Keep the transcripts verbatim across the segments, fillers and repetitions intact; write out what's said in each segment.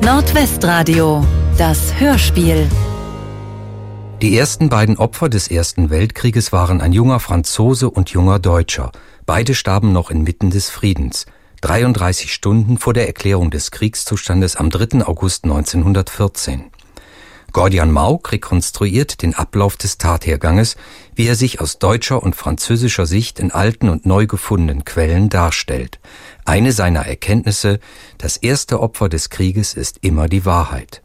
Nordwestradio, das Hörspiel. Die ersten beiden Opfer des Ersten Weltkrieges waren ein junger Franzose und junger Deutscher. Beide starben noch inmitten des Friedens, dreiunddreißig Stunden vor der Erklärung des Kriegszustandes am dritten August neunzehnhundertvierzehn. Gordian Mauk rekonstruiert den Ablauf des Tatherganges, wie er sich aus deutscher und französischer Sicht in alten und neu gefundenen Quellen darstellt. Eine seiner Erkenntnisse: Das erste Opfer des Krieges ist immer die Wahrheit.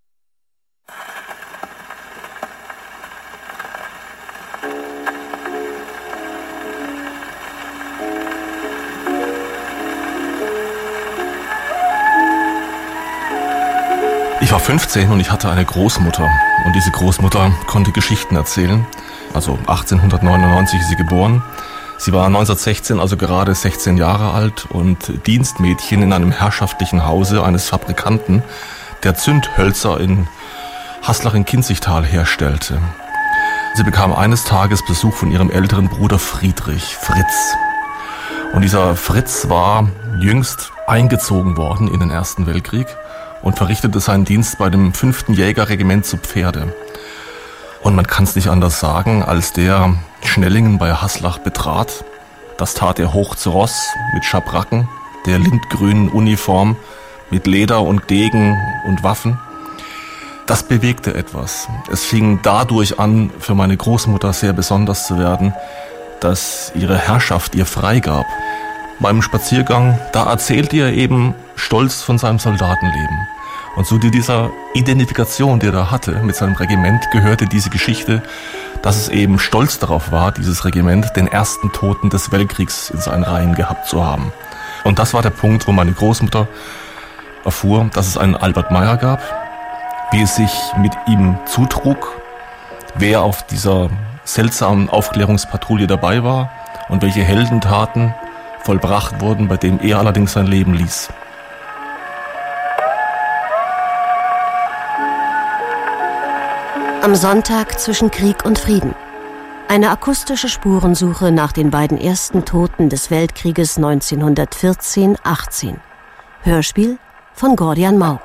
Ich war fünfzehn und ich hatte eine Großmutter. Und diese Großmutter konnte Geschichten erzählen. Also achtzehnhundertneunundneunzig ist sie geboren. Sie war neunzehnhundertsechzehn, also gerade sechzehn Jahre alt und Dienstmädchen in einem herrschaftlichen Hause eines Fabrikanten, der Zündhölzer in Haslach in Kinzigtal herstellte. Sie bekam eines Tages Besuch von ihrem älteren Bruder Friedrich, Fritz. Und dieser Fritz war jüngst eingezogen worden in den Ersten Weltkrieg und verrichtete seinen Dienst bei dem fünften Jägerregiment zu Pferde. Und man kann es nicht anders sagen, als der Schnellingen bei Haslach betrat, das tat er hoch zu Ross mit Schabracken, der lindgrünen Uniform, mit Leder und Degen und Waffen. Das bewegte etwas. Es fing dadurch an, für meine Großmutter sehr besonders zu werden, dass ihre Herrschaft ihr freigab. Beim Spaziergang, da erzählte er eben stolz von seinem Soldatenleben. Und zu dieser Identifikation, die er da hatte mit seinem Regiment, gehörte diese Geschichte, dass es eben stolz darauf war, dieses Regiment, den ersten Toten des Weltkriegs in seinen Reihen gehabt zu haben. Und das war der Punkt, wo meine Großmutter erfuhr, dass es einen Albert Meyer gab, wie es sich mit ihm zutrug, wer auf dieser seltsamen Aufklärungspatrouille dabei war und welche Heldentaten vollbracht wurden, bei dem er allerdings sein Leben ließ. Am Sonntag zwischen Krieg und Frieden. Eine akustische Spurensuche nach den beiden ersten Toten des Weltkrieges neunzehnhundertvierzehn achtzehn. Hörspiel von Gordian Mauk.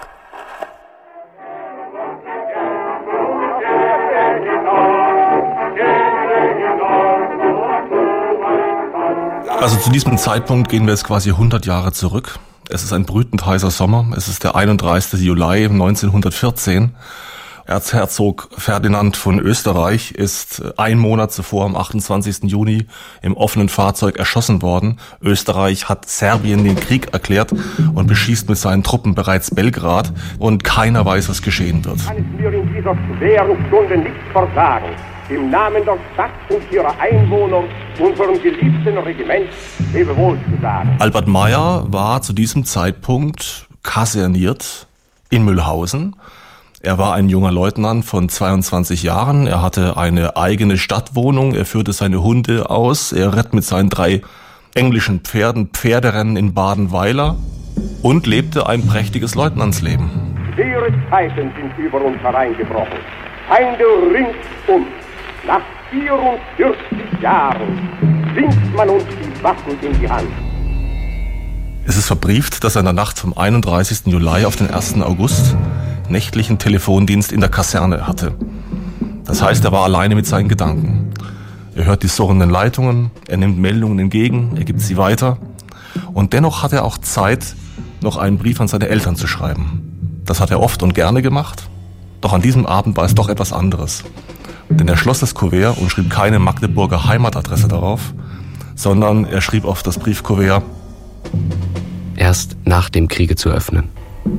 Also zu diesem Zeitpunkt gehen wir jetzt quasi hundert Jahre zurück. Es ist ein brütend heißer Sommer. Es ist der einunddreißigsten Juli neunzehnhundertvierzehn. Erzherzog Ferdinand von Österreich ist ein Monat zuvor, am achtundzwanzigsten Juni, im offenen Fahrzeug erschossen worden. Österreich hat Serbien den Krieg erklärt und beschießt mit seinen Truppen bereits Belgrad. Und keiner weiß, was geschehen wird. Kann es mir in dieser schweren Stunde nicht versagen, im Namen der Stadt und ihrer Einwohner unserem geliebten Regiment Lebewohl zu sagen. Albert Meyer war zu diesem Zeitpunkt kaserniert in Mühlhausen. Er war ein junger Leutnant von zweiundzwanzig Jahren. Er hatte eine eigene Stadtwohnung. Er führte seine Hunde aus. Er ritt mit seinen drei englischen Pferden Pferderennen in Badenweiler und lebte ein prächtiges Leutnantsleben. Schwere Zeiten sind über uns hereingebrochen. Feinde ringsum. Nach vierundvierzig Jahren winkt man uns die Waffen in die Hand. Es ist verbrieft, dass er in der Nacht vom einunddreißigsten Juli auf den ersten August nächtlichen Telefondienst in der Kaserne hatte. Das heißt, er war alleine mit seinen Gedanken. Er hört die surrenden Leitungen, er nimmt Meldungen entgegen, er gibt sie weiter. Und dennoch hat er auch Zeit, noch einen Brief an seine Eltern zu schreiben. Das hat er oft und gerne gemacht. Doch an diesem Abend war es doch etwas anderes. Denn er schloss das Kuvert und schrieb keine Magdeburger Heimatadresse darauf, sondern er schrieb auf das Briefkuvert: Erst nach dem Kriege zu öffnen.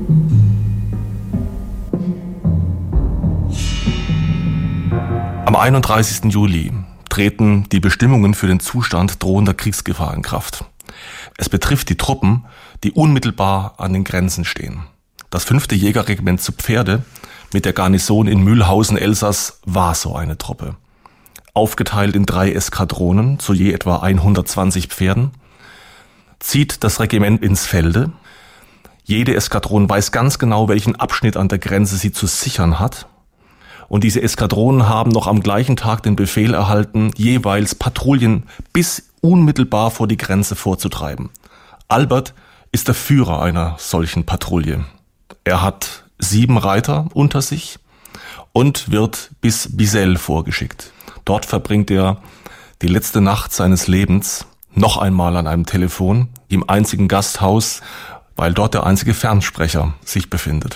Am einunddreißigsten Juli treten die Bestimmungen für den Zustand drohender Kriegsgefahr in Kraft. Es betrifft die Truppen, die unmittelbar an den Grenzen stehen. Das fünfte Jägerregiment zu Pferde mit der Garnison in Mühlhausen, Elsass, war so eine Truppe. Aufgeteilt in drei Eskadronen zu je etwa hundertzwanzig Pferden, zieht das Regiment ins Felde. Jede Eskadron weiß ganz genau, welchen Abschnitt an der Grenze sie zu sichern hat. Und diese Eskadronen haben noch am gleichen Tag den Befehl erhalten, jeweils Patrouillen bis unmittelbar vor die Grenze vorzutreiben. Albert ist der Führer einer solchen Patrouille. Er hat sieben Reiter unter sich und wird bis Bisel vorgeschickt. Dort verbringt er die letzte Nacht seines Lebens noch einmal an einem Telefon, im einzigen Gasthaus, weil dort der einzige Fernsprecher sich befindet.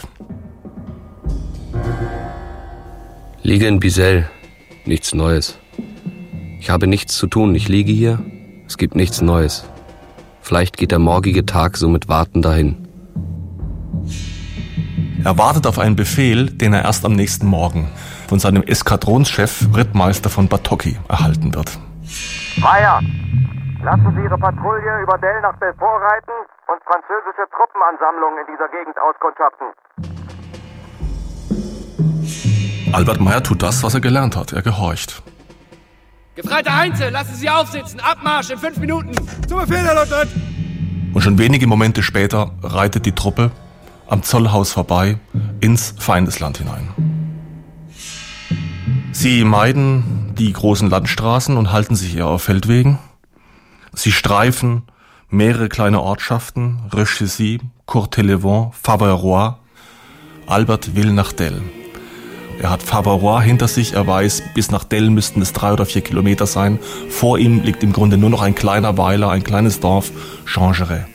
Liege in Bisel, nichts Neues. Ich habe nichts zu tun, ich liege hier, es gibt nichts Neues. Vielleicht geht der morgige Tag so mit Warten dahin. Er wartet auf einen Befehl, den er erst am nächsten Morgen von seinem Eskadronschef Rittmeister von Batocchi erhalten wird. Freier! Lassen Sie Ihre Patrouille über Del nach Belfort reiten und französische Truppenansammlungen in dieser Gegend auskundschaften. Albert Meyer tut das, was er gelernt hat. Er gehorcht. Gefreiter Heinze, lassen Sie aufsitzen. Abmarsch in fünf Minuten. Zum Befehl, Herr Leutnant. Und schon wenige Momente später reitet die Truppe am Zollhaus vorbei ins Feindesland hinein. Sie meiden die großen Landstraßen und halten sich eher auf Feldwegen. Sie streifen mehrere kleine Ortschaften, Rechessy, Courtellevent, Faverois. Albert will nach Del. Er hat Faverois hinter sich, er weiß, bis nach Del müssten es drei oder vier Kilometer sein. Vor ihm liegt im Grunde nur noch ein kleiner Weiler, ein kleines Dorf, Changeret.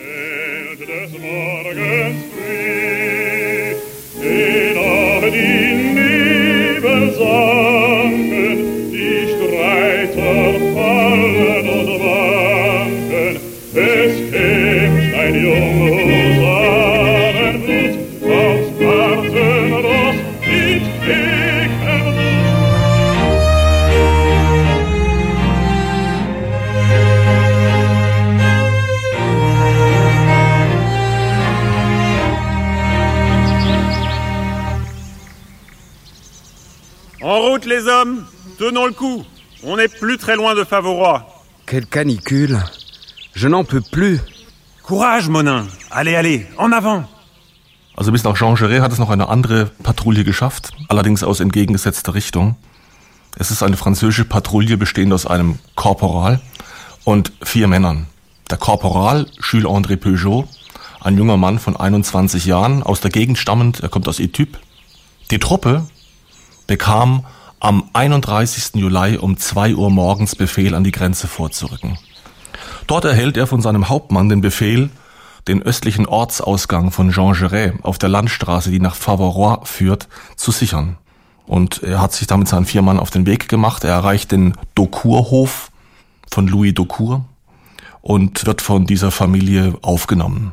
En route, les hommes. Tenons le coup. On n'est plus très loin de Faverois. Quelle canicule. Je n'en peux plus. Courage, Monin. Allez, allez, en avant. Also bis nach Changeret hat es noch eine andere Patrouille geschafft, allerdings aus entgegengesetzter Richtung. Es ist eine französische Patrouille bestehend aus einem Korporal und vier Männern. Der Korporal, Jules André Peugeot, ein junger Mann von einundzwanzig Jahren, aus der Gegend stammend, er kommt aus Etaples. Die Truppe bekam am einunddreißigsten Juli um zwei Uhr morgens Befehl, an die Grenze vorzurücken. Dort erhält er von seinem Hauptmann den Befehl, den östlichen Ortsausgang von Changeret auf der Landstraße, die nach Faverois führt, zu sichern. Und er hat sich damit seinen vier Mann auf den Weg gemacht. Er erreicht den Daucourt-Hof von Louis Daucourt und wird von dieser Familie aufgenommen.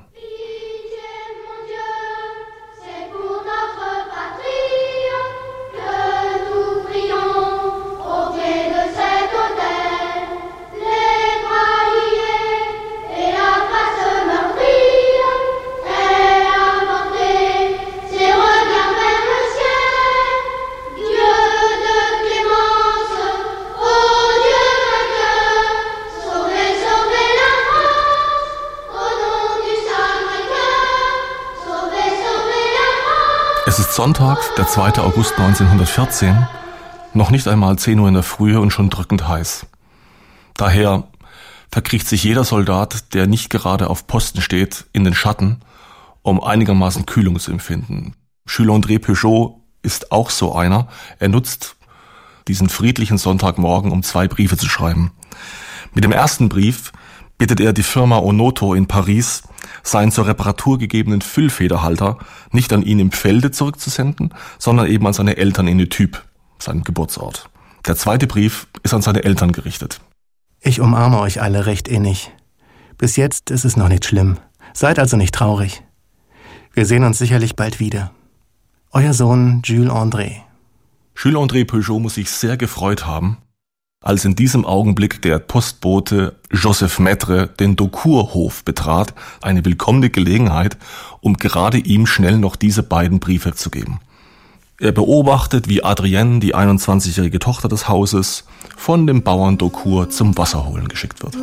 Es ist Sonntag, der zweite August neunzehnhundertvierzehn, noch nicht einmal zehn Uhr in der Frühe und schon drückend heiß. Daher verkriecht sich jeder Soldat, der nicht gerade auf Posten steht, in den Schatten, um einigermaßen Kühlung zu empfinden. Jules André Peugeot ist auch so einer. Er nutzt diesen friedlichen Sonntagmorgen, um zwei Briefe zu schreiben. Mit dem ersten Brief bittet er die Firma Onoto in Paris, seinen zur Reparatur gegebenen Füllfederhalter nicht an ihn im Felde zurückzusenden, sondern eben an seine Eltern in Etaples, seinem Geburtsort. Der zweite Brief ist an seine Eltern gerichtet. Ich umarme euch alle recht innig. Bis jetzt ist es noch nicht schlimm. Seid also nicht traurig. Wir sehen uns sicherlich bald wieder. Euer Sohn Jules André. Jules André Peugeot muss sich sehr gefreut haben, als in diesem Augenblick der Postbote Joseph Maître den Daucourt-Hof betrat, eine willkommene Gelegenheit, um gerade ihm schnell noch diese beiden Briefe zu geben. Er beobachtet, wie Adrienne, die einundzwanzigjährige Tochter des Hauses, von dem Bauern Daucourt zum Wasserholen geschickt wird.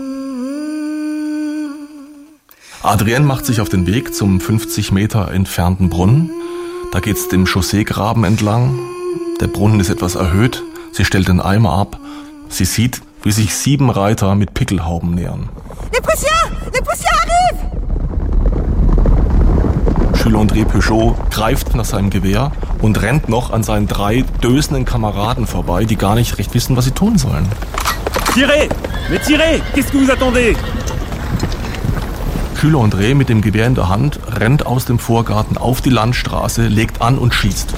Adrienne macht sich auf den Weg zum fünfzig Meter entfernten Brunnen. Da geht's dem Chausseegraben entlang. Der Brunnen ist etwas erhöht. Sie stellt den Eimer ab. Sie sieht, wie sich sieben Reiter mit Pickelhauben nähern. Les Prussiens! Les Prussiens arrivent! Jules André Peugeot greift nach seinem Gewehr und rennt noch an seinen drei dösenden Kameraden vorbei, die gar nicht recht wissen, was sie tun sollen. Tirez! Mais tirez! Qu'est-ce que vous attendez? Jules André mit dem Gewehr in der Hand rennt aus dem Vorgarten auf die Landstraße, legt an und schießt.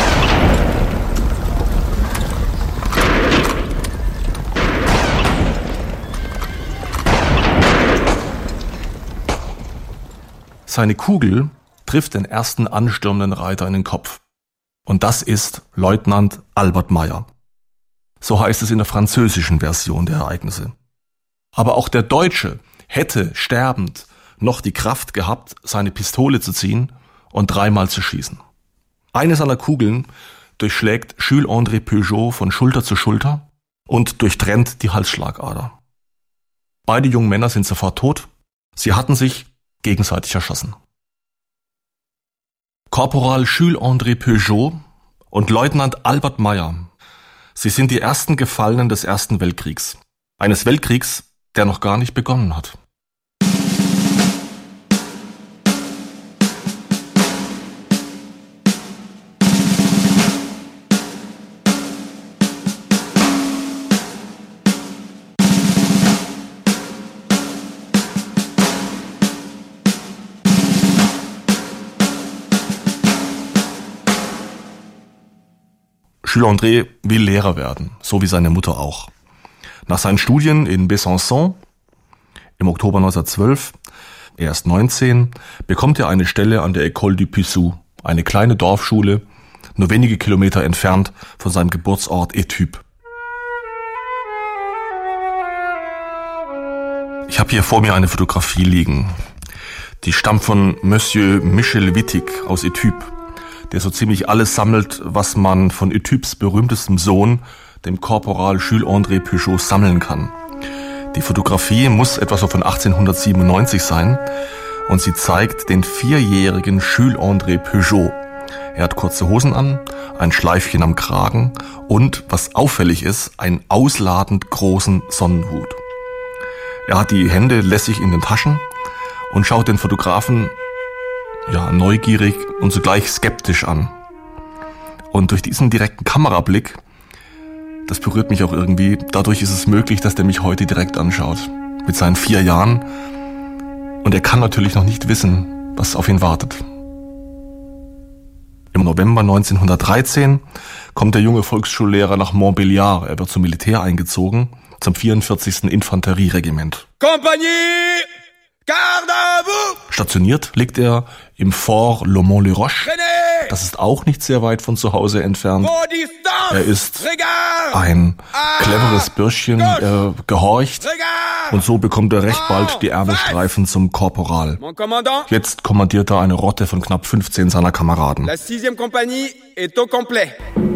Seine Kugel trifft den ersten anstürmenden Reiter in den Kopf. Und das ist Leutnant Albert Meyer. So heißt es in der französischen Version der Ereignisse. Aber auch der Deutsche hätte sterbend noch die Kraft gehabt, seine Pistole zu ziehen und dreimal zu schießen. Eine seiner Kugeln durchschlägt Jules André Peugeot von Schulter zu Schulter und durchtrennt die Halsschlagader. Beide jungen Männer sind sofort tot. Sie hatten sich gegenseitig erschossen. Korporal Jules André Peugeot und Leutnant Albert Meyer, sie sind die ersten Gefallenen des Ersten Weltkriegs. Eines Weltkriegs, der noch gar nicht begonnen hat. Jules André will Lehrer werden, so wie seine Mutter auch. Nach seinen Studien in Besançon im Oktober neunzehnhundertzwölf, er ist neunzehn, bekommt er eine Stelle an der École du Pissou, eine kleine Dorfschule, nur wenige Kilometer entfernt von seinem Geburtsort Étupes. Ich habe hier vor mir eine Fotografie liegen. Die stammt von Monsieur Michel Wittig aus Étupes, der so ziemlich alles sammelt, was man von Étupes berühmtestem Sohn, dem Korporal Jules André Peugeot, sammeln kann. Die Fotografie muss etwa so von achtzehnhundertsiebenundneunzig sein und sie zeigt den vierjährigen Jules André Peugeot. Er hat kurze Hosen an, ein Schleifchen am Kragen und, was auffällig ist, einen ausladend großen Sonnenhut. Er hat die Hände lässig in den Taschen und schaut den Fotografen ja, neugierig und zugleich skeptisch an. Und durch diesen direkten Kamerablick, das berührt mich auch irgendwie, dadurch ist es möglich, dass der mich heute direkt anschaut. Mit seinen vier Jahren. Und er kann natürlich noch nicht wissen, was auf ihn wartet. Im November neunzehnhundertdreizehn kommt der junge Volksschullehrer nach Montbéliard. Er wird zum Militär eingezogen, zum vierundvierzigsten Infanterieregiment. Kompanie! Garde à vous! Stationiert liegt er im Fort Le Mont-le-Roche. Das ist auch nicht sehr weit von zu Hause entfernt. Er ist ein cleveres Bürschchen, er gehorcht und so bekommt er recht bald die Ärmelstreifen zum Korporal. Jetzt kommandiert er eine Rotte von knapp fünfzehn seiner Kameraden. La sixième Compagnie est au complet.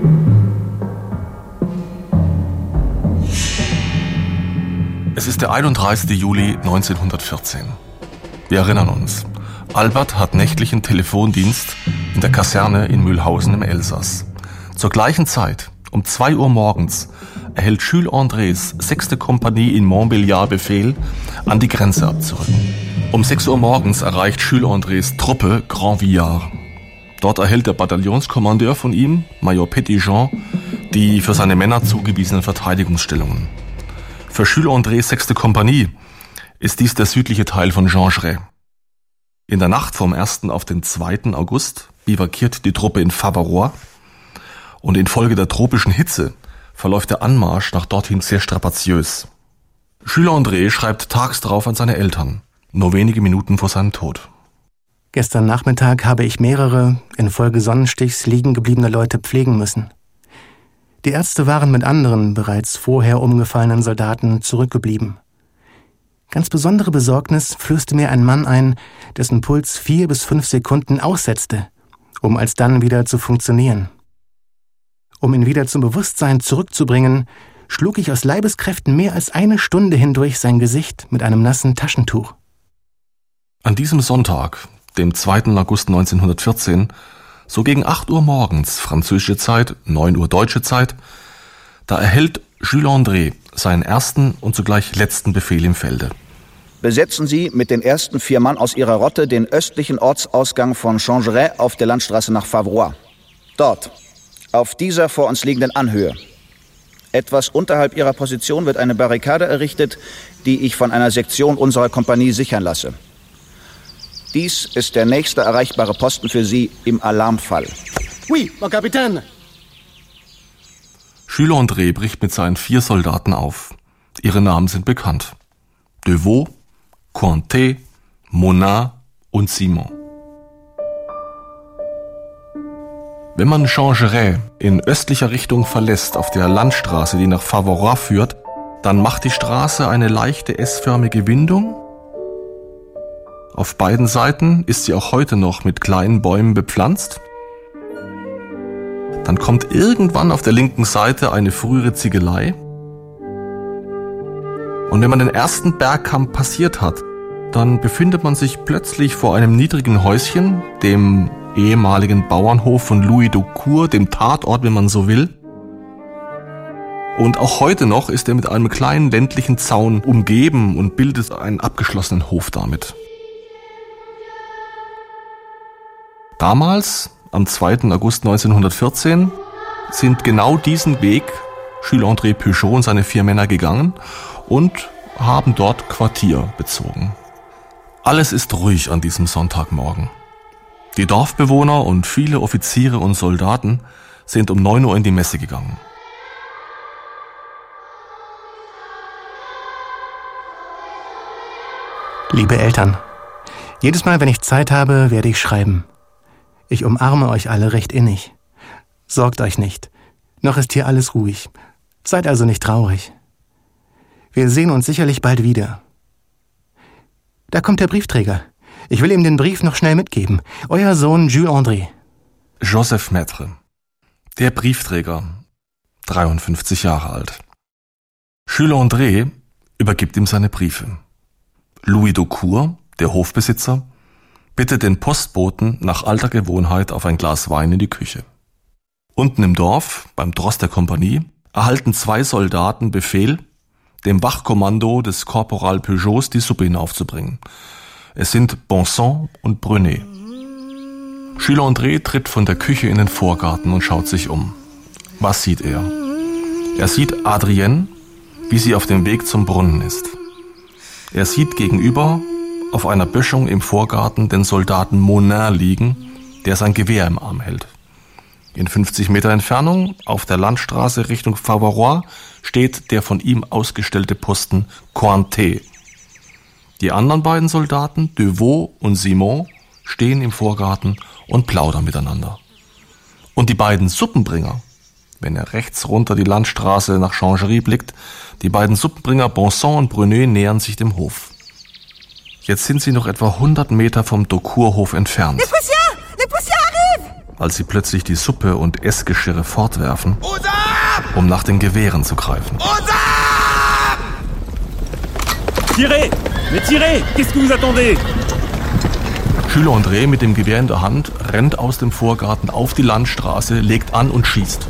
Es ist der einunddreißigste Juli neunzehnhundertvierzehn. Wir erinnern uns. Albert hat nächtlichen Telefondienst in der Kaserne in Mühlhausen im Elsass. Zur gleichen Zeit, um zwei Uhr morgens, erhält Jules Andrés sechste Kompanie in Montbéliard Befehl, an die Grenze abzurücken. Um sechs Uhr morgens erreicht Jules Andrés Truppe Grand Villard. Dort erhält der Bataillonskommandeur von ihm, Major Petitjean, die für seine Männer zugewiesenen Verteidigungsstellungen. Für Jules Andrés sechste Kompanie ist dies der südliche Teil von Gengrais. In der Nacht vom ersten auf den zweiten August bivakiert die Truppe in Faverois und infolge der tropischen Hitze verläuft der Anmarsch nach dorthin sehr strapaziös. Jules André schreibt tags darauf an seine Eltern, nur wenige Minuten vor seinem Tod. Gestern Nachmittag habe ich mehrere infolge Sonnenstichs liegen gebliebene Leute pflegen müssen. Die Ärzte waren mit anderen, bereits vorher umgefallenen Soldaten zurückgeblieben. Ganz besondere Besorgnis flößte mir ein Mann ein, dessen Puls vier bis fünf Sekunden aussetzte, um alsdann wieder zu funktionieren. Um ihn wieder zum Bewusstsein zurückzubringen, schlug ich aus Leibeskräften mehr als eine Stunde hindurch sein Gesicht mit einem nassen Taschentuch. An diesem Sonntag, dem zweiten August neunzehnhundertvierzehn, so gegen acht Uhr morgens, französische Zeit, neun Uhr deutsche Zeit, da erhält Jules André seinen ersten und zugleich letzten Befehl im Felde. besetzen Sie mit den ersten vier Mann aus Ihrer Rotte den östlichen Ortsausgang von Changeray auf der Landstraße nach Faverois. Dort, auf dieser vor uns liegenden Anhöhe. Etwas unterhalb Ihrer Position wird eine Barrikade errichtet, die ich von einer Sektion unserer Kompanie sichern lasse. Dies ist der nächste erreichbare Posten für Sie im Alarmfall. Oui, mon Capitaine. Jules André bricht mit seinen vier Soldaten auf. Ihre Namen sind bekannt. Devaux, Cointet, Monin und Simon. Wenn man Changeray in östlicher Richtung verlässt, auf der Landstraße, die nach Faverois führt, dann macht die Straße eine leichte S-förmige Windung. Auf beiden Seiten ist sie auch heute noch mit kleinen Bäumen bepflanzt. Dann kommt irgendwann auf der linken Seite eine frühere Ziegelei. Und wenn man den ersten Bergkamm passiert hat, dann befindet man sich plötzlich vor einem niedrigen Häuschen, dem ehemaligen Bauernhof von Louis Daucourt, dem Tatort, wenn man so will. Und auch heute noch ist er mit einem kleinen ländlichen Zaun umgeben und bildet einen abgeschlossenen Hof damit. Damals, am zweiten August neunzehnhundertvierzehn, sind genau diesen Weg Jules André Peugeot und seine vier Männer gegangen und haben dort Quartier bezogen. Alles ist ruhig an diesem Sonntagmorgen. Die Dorfbewohner und viele Offiziere und Soldaten sind um neun Uhr in die Messe gegangen. Liebe Eltern, jedes Mal, wenn ich Zeit habe, werde ich schreiben. Ich umarme euch alle recht innig. Sorgt euch nicht. Noch ist hier alles ruhig. Seid also nicht traurig. Wir sehen uns sicherlich bald wieder. Da kommt der Briefträger. Ich will ihm den Brief noch schnell mitgeben. Euer Sohn Jules André. Joseph Maître. Der Briefträger. dreiundfünfzig Jahre alt. Jules André übergibt ihm seine Briefe. Louis Daucourt, der Hofbesitzer, bittet den Postboten nach alter Gewohnheit auf ein Glas Wein in die Küche. Unten im Dorf, beim Tross der Kompanie, erhalten zwei Soldaten Befehl, dem Wachkommando des Korporal Peugeots die Suppe hinaufzubringen. Es sind Bonson und Brunet. Jules André tritt von der Küche in den Vorgarten und schaut sich um. Was sieht er? Er sieht Adrienne, wie sie auf dem Weg zum Brunnen ist. Er sieht gegenüber auf einer Böschung im Vorgarten den Soldaten Monin liegen, der sein Gewehr im Arm hält. In fünfzig Meter Entfernung, auf der Landstraße Richtung Faverois, steht der von ihm ausgestellte Posten Cointet. Die anderen beiden Soldaten, Devaux und Simon, stehen im Vorgarten und plaudern miteinander. Und die beiden Suppenbringer, wenn er rechts runter die Landstraße nach Changery blickt, die beiden Suppenbringer Bonson und Brunet nähern sich dem Hof. Jetzt sind sie noch etwa hundert Meter vom Daucourt-Hof entfernt. Les poussières! Les poussières arrivent! Als sie plötzlich die Suppe und Essgeschirre fortwerfen, um nach den Gewehren zu greifen. Tirez! Mais tirez! Qu'est-ce que vous attendez? Jules André mit dem Gewehr in der Hand rennt aus dem Vorgarten auf die Landstraße, legt an und schießt.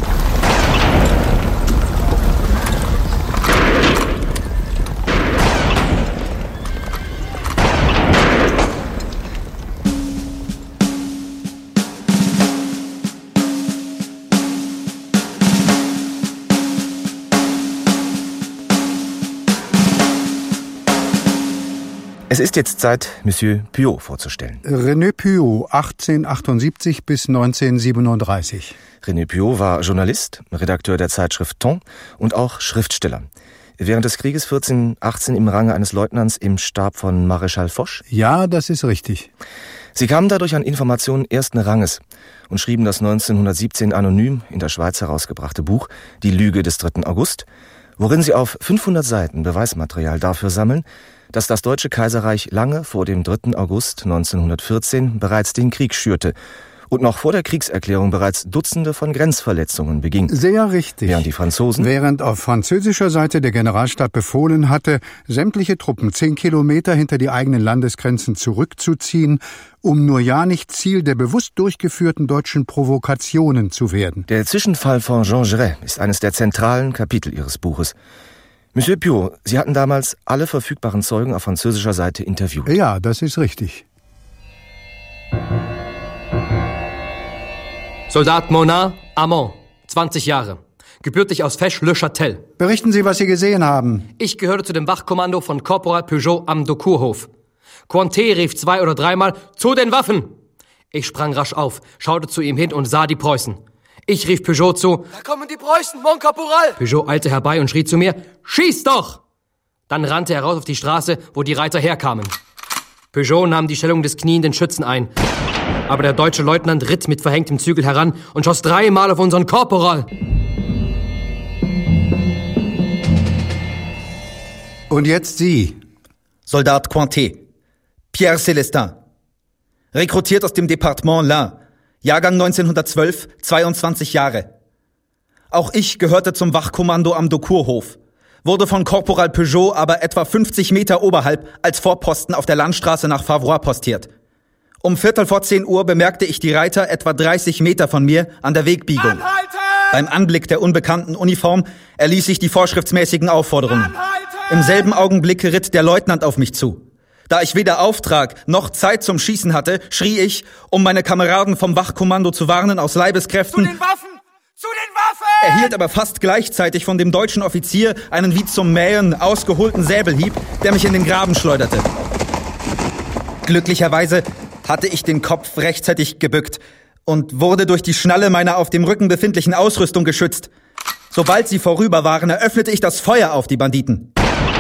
Es ist jetzt Zeit, Monsieur Puot vorzustellen. René Puot, achtzehnhundertachtundsiebzig bis neunzehnhundertsiebenunddreißig. René Puot war Journalist, Redakteur der Zeitschrift Ton und auch Schriftsteller. Während des Krieges vierzehn achtzehn im Range eines Leutnants im Stab von Maréchal Foch? Ja, das ist richtig. Sie kamen dadurch an Informationen ersten Ranges und schrieben das neunzehnhundertsiebzehn anonym in der Schweiz herausgebrachte Buch Die Lüge des dritten August, worin sie auf fünfhundert Seiten Beweismaterial dafür sammeln, dass das Deutsche Kaiserreich lange vor dem dritten August neunzehnhundertvierzehn bereits den Krieg schürte und noch vor der Kriegserklärung bereits Dutzende von Grenzverletzungen beging. Sehr richtig. Während die Franzosen... Während auf französischer Seite der Generalstab befohlen hatte, sämtliche Truppen zehn Kilometer hinter die eigenen Landesgrenzen zurückzuziehen, um nur ja nicht Ziel der bewusst durchgeführten deutschen Provokationen zu werden. Der Zwischenfall von Changeray ist eines der zentralen Kapitel ihres Buches. Monsieur Piot, Sie hatten damals alle verfügbaren Zeugen auf französischer Seite interviewt. Ja, das ist richtig. Soldat Monat Amon, zwanzig Jahre. Gebürtig aus Fesch-le-Châtel. Berichten Sie, was Sie gesehen haben. Ich gehörte zu dem Wachkommando von Korporal Peugeot am Daucourhof. Cointet rief zwei- oder dreimal, zu den Waffen! Ich sprang rasch auf, schaute zu ihm hin und sah die Preußen. Ich rief Peugeot zu, da kommen die Preußen, mon Caporal! Peugeot eilte herbei und schrie zu mir, schieß doch! Dann rannte er raus auf die Straße, wo die Reiter herkamen. Peugeot nahm die Stellung des knienden Schützen ein. Aber der deutsche Leutnant ritt mit verhängtem Zügel heran und schoss dreimal auf unseren Korporal. Und jetzt Sie. Soldat Cointet, Pierre Célestin. Rekrutiert aus dem Departement l'Ain. Jahrgang neunzehnhundertzwölf, zweiundzwanzig Jahre. Auch ich gehörte zum Wachkommando am Daucourhof, wurde von Korporal Peugeot aber etwa fünfzig Meter oberhalb als Vorposten auf der Landstraße nach Favois postiert. Um Viertel vor zehn Uhr bemerkte ich die Reiter etwa dreißig Meter von mir an der Wegbiegung. Anhalten! Beim Anblick der unbekannten Uniform erließ ich die vorschriftsmäßigen Aufforderungen. Anhalten! Im selben Augenblick ritt der Leutnant auf mich zu. Da ich weder Auftrag noch Zeit zum Schießen hatte, schrie ich, um meine Kameraden vom Wachkommando zu warnen, aus Leibeskräften. Zu den Waffen! Zu den Waffen! Erhielt aber fast gleichzeitig von dem deutschen Offizier einen wie zum Mähen ausgeholten Säbelhieb, der mich in den Graben schleuderte. Glücklicherweise hatte ich den Kopf rechtzeitig gebückt und wurde durch die Schnalle meiner auf dem Rücken befindlichen Ausrüstung geschützt. Sobald sie vorüber waren, eröffnete ich das Feuer auf die Banditen.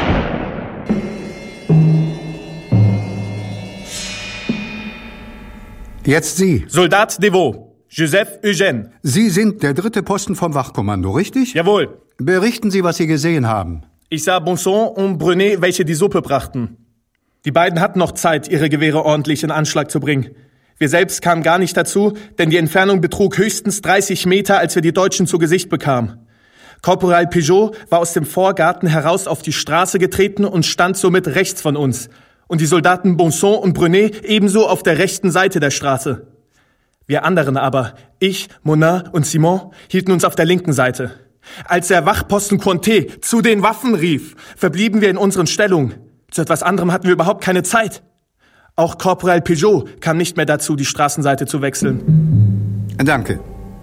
Jetzt Sie. Soldat Devaux, Joseph Eugène. Sie sind der dritte Posten vom Wachkommando, richtig? Jawohl. Berichten Sie, was Sie gesehen haben. Ich sah Bonson und Brunet, welche die Suppe brachten. Die beiden hatten noch Zeit, ihre Gewehre ordentlich in Anschlag zu bringen. Wir selbst kamen gar nicht dazu, denn die Entfernung betrug höchstens dreißig Meter, als wir die Deutschen zu Gesicht bekamen. Korporal Peugeot war aus dem Vorgarten heraus auf die Straße getreten und stand somit rechts von uns. Und die Soldaten Bonson und Brunet ebenso auf der rechten Seite der Straße. Wir anderen aber, ich, Monat und Simon, hielten uns auf der linken Seite. Als der Wachposten Cointet zu den Waffen rief, verblieben wir in unseren Stellungen. Zu etwas anderem hatten wir überhaupt keine Zeit. Auch Korporal Peugeot kam nicht mehr dazu, die Straßenseite zu wechseln. Danke.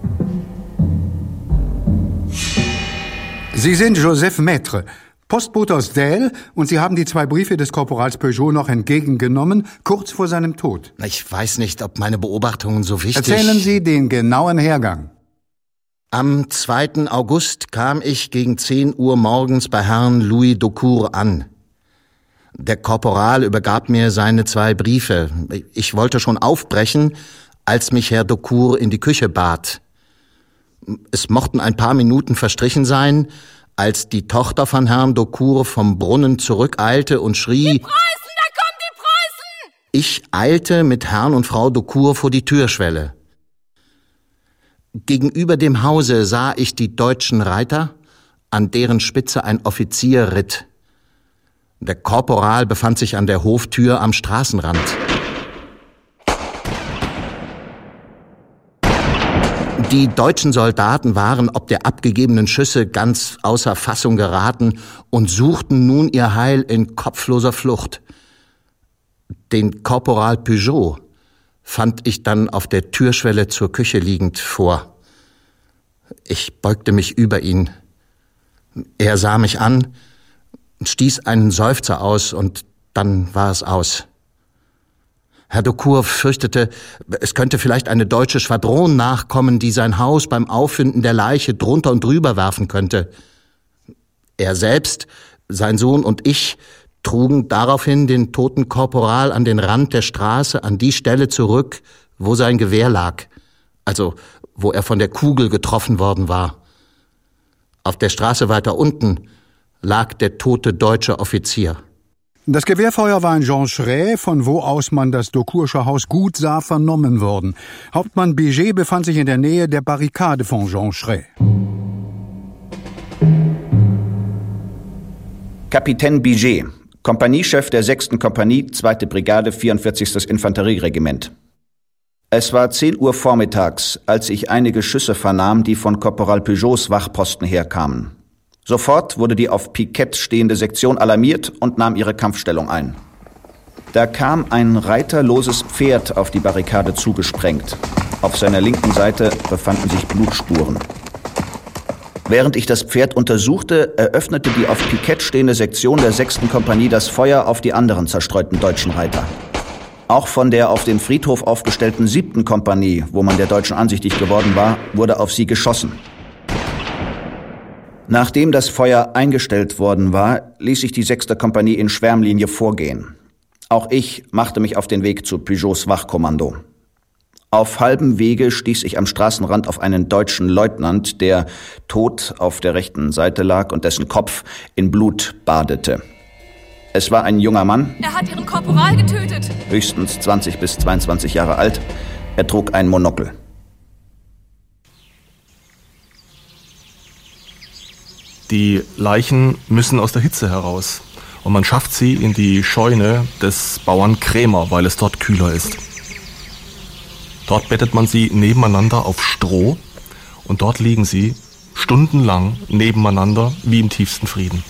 Sie sind Joseph Maître, Postbote aus Delle, und Sie haben die zwei Briefe des Korporals Peugeot noch entgegengenommen, kurz vor seinem Tod. Ich weiß nicht, ob meine Beobachtungen so wichtig... Erzählen Sie den genauen Hergang. Am zweiten August kam ich gegen zehn Uhr morgens bei Herrn Louis Daucourt an. Der Korporal übergab mir seine zwei Briefe. Ich wollte schon aufbrechen, als mich Herr Daucourt in die Küche bat. Es mochten ein paar Minuten verstrichen sein, als die Tochter von Herrn Daucourt vom Brunnen zurückeilte und schrie: Die Preußen, da kommen die Preußen! Ich eilte mit Herrn und Frau Daucourt vor die Türschwelle. Gegenüber dem Hause sah ich die deutschen Reiter, an deren Spitze ein Offizier ritt. Der Korporal befand sich an der Hoftür am Straßenrand. Die deutschen Soldaten waren ob der abgegebenen Schüsse ganz außer Fassung geraten und suchten nun ihr Heil in kopfloser Flucht. Den Korporal Peugeot fand ich dann auf der Türschwelle zur Küche liegend vor. Ich beugte mich über ihn. Er sah mich an, stieß einen Seufzer aus und dann war es aus. Herr Daucourt fürchtete, es könnte vielleicht eine deutsche Schwadron nachkommen, die sein Haus beim Auffinden der Leiche drunter und drüber werfen könnte. Er selbst, sein Sohn und ich trugen daraufhin den toten Korporal an den Rand der Straße, an die Stelle zurück, wo sein Gewehr lag, also wo er von der Kugel getroffen worden war. Auf der Straße weiter unten lag der tote deutsche Offizier. Das Gewehrfeuer war in Joncheray, von wo aus man das Daucourtsche Haus gut sah, vernommen worden. Hauptmann Biget befand sich in der Nähe der Barrikade von Joncheray. Kapitän Biget, Kompaniechef der sechsten Kompanie, zweite Brigade, vierundvierzigstes Infanterieregiment. Es war zehn Uhr vormittags, als ich einige Schüsse vernahm, die von Korporal Peugeots Wachposten herkamen. Sofort wurde die auf Pikett stehende Sektion alarmiert und nahm ihre Kampfstellung ein. Da kam ein reiterloses Pferd auf die Barrikade zugesprengt. Auf seiner linken Seite befanden sich Blutspuren. Während ich das Pferd untersuchte, eröffnete die auf Pikett stehende Sektion der sechsten Kompanie das Feuer auf die anderen zerstreuten deutschen Reiter. Auch von der auf dem Friedhof aufgestellten siebten Kompanie, wo man der Deutschen ansichtig geworden war, wurde auf sie geschossen. Nachdem das Feuer eingestellt worden war, ließ sich die sechste Kompanie in Schwärmlinie vorgehen. Auch ich machte mich auf den Weg zu Pujots Wachkommando. Auf halbem Wege stieß ich am Straßenrand auf einen deutschen Leutnant, der tot auf der rechten Seite lag und dessen Kopf in Blut badete. Es war ein junger Mann. Er hat ihren Korporal getötet. Höchstens zwanzig bis zweiundzwanzig Jahre alt. Er trug ein Monokel. Die Leichen müssen aus der Hitze heraus. Und man schafft sie in die Scheune des Bauern Krämer, weil es dort kühler ist. Dort bettet man sie nebeneinander auf Stroh und dort liegen sie stundenlang nebeneinander wie im tiefsten Frieden.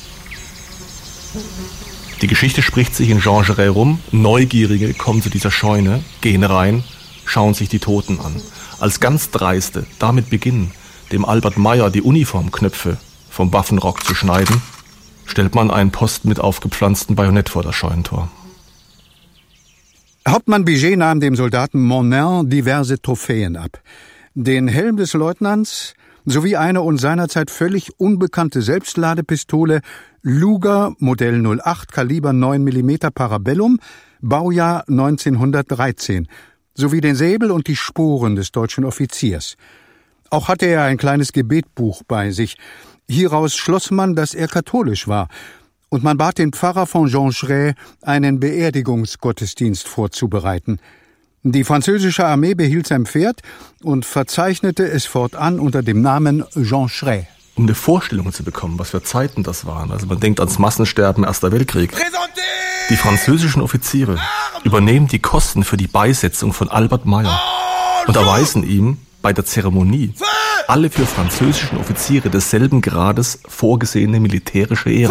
Die Geschichte spricht sich in Jean Jaurès rum. Neugierige kommen zu dieser Scheune, gehen rein, schauen sich die Toten an. Als ganz Dreiste damit beginnen, dem Albert Meyer die Uniformknöpfe vom Waffenrock zu schneiden, stellt man einen Posten mit aufgepflanztem Bajonett vor das Scheunentor. Hauptmann Biget nahm dem Soldaten Monin diverse Trophäen ab. Den Helm des Leutnants sowie eine uns seinerzeit völlig unbekannte Selbstladepistole Luger Modell null acht Kaliber neun Millimeter Parabellum, Baujahr neunzehnhundertdreizehn, sowie den Säbel und die Sporen des deutschen Offiziers. Auch hatte er ein kleines Gebetbuch bei sich. Hieraus schloss man, dass er katholisch war, und man bat den Pfarrer von Joncheray, einen Beerdigungsgottesdienst vorzubereiten. Die französische Armee behielt sein Pferd und verzeichnete es fortan unter dem Namen Joncheray. Um eine Vorstellung zu bekommen, was für Zeiten das waren. Also man denkt ans Massensterben Erster Weltkrieg. Die französischen Offiziere übernehmen die Kosten für die Beisetzung von Albert Meyer und erweisen ihm bei der Zeremonie alle für französischen Offiziere desselben Grades vorgesehene militärische Ehren.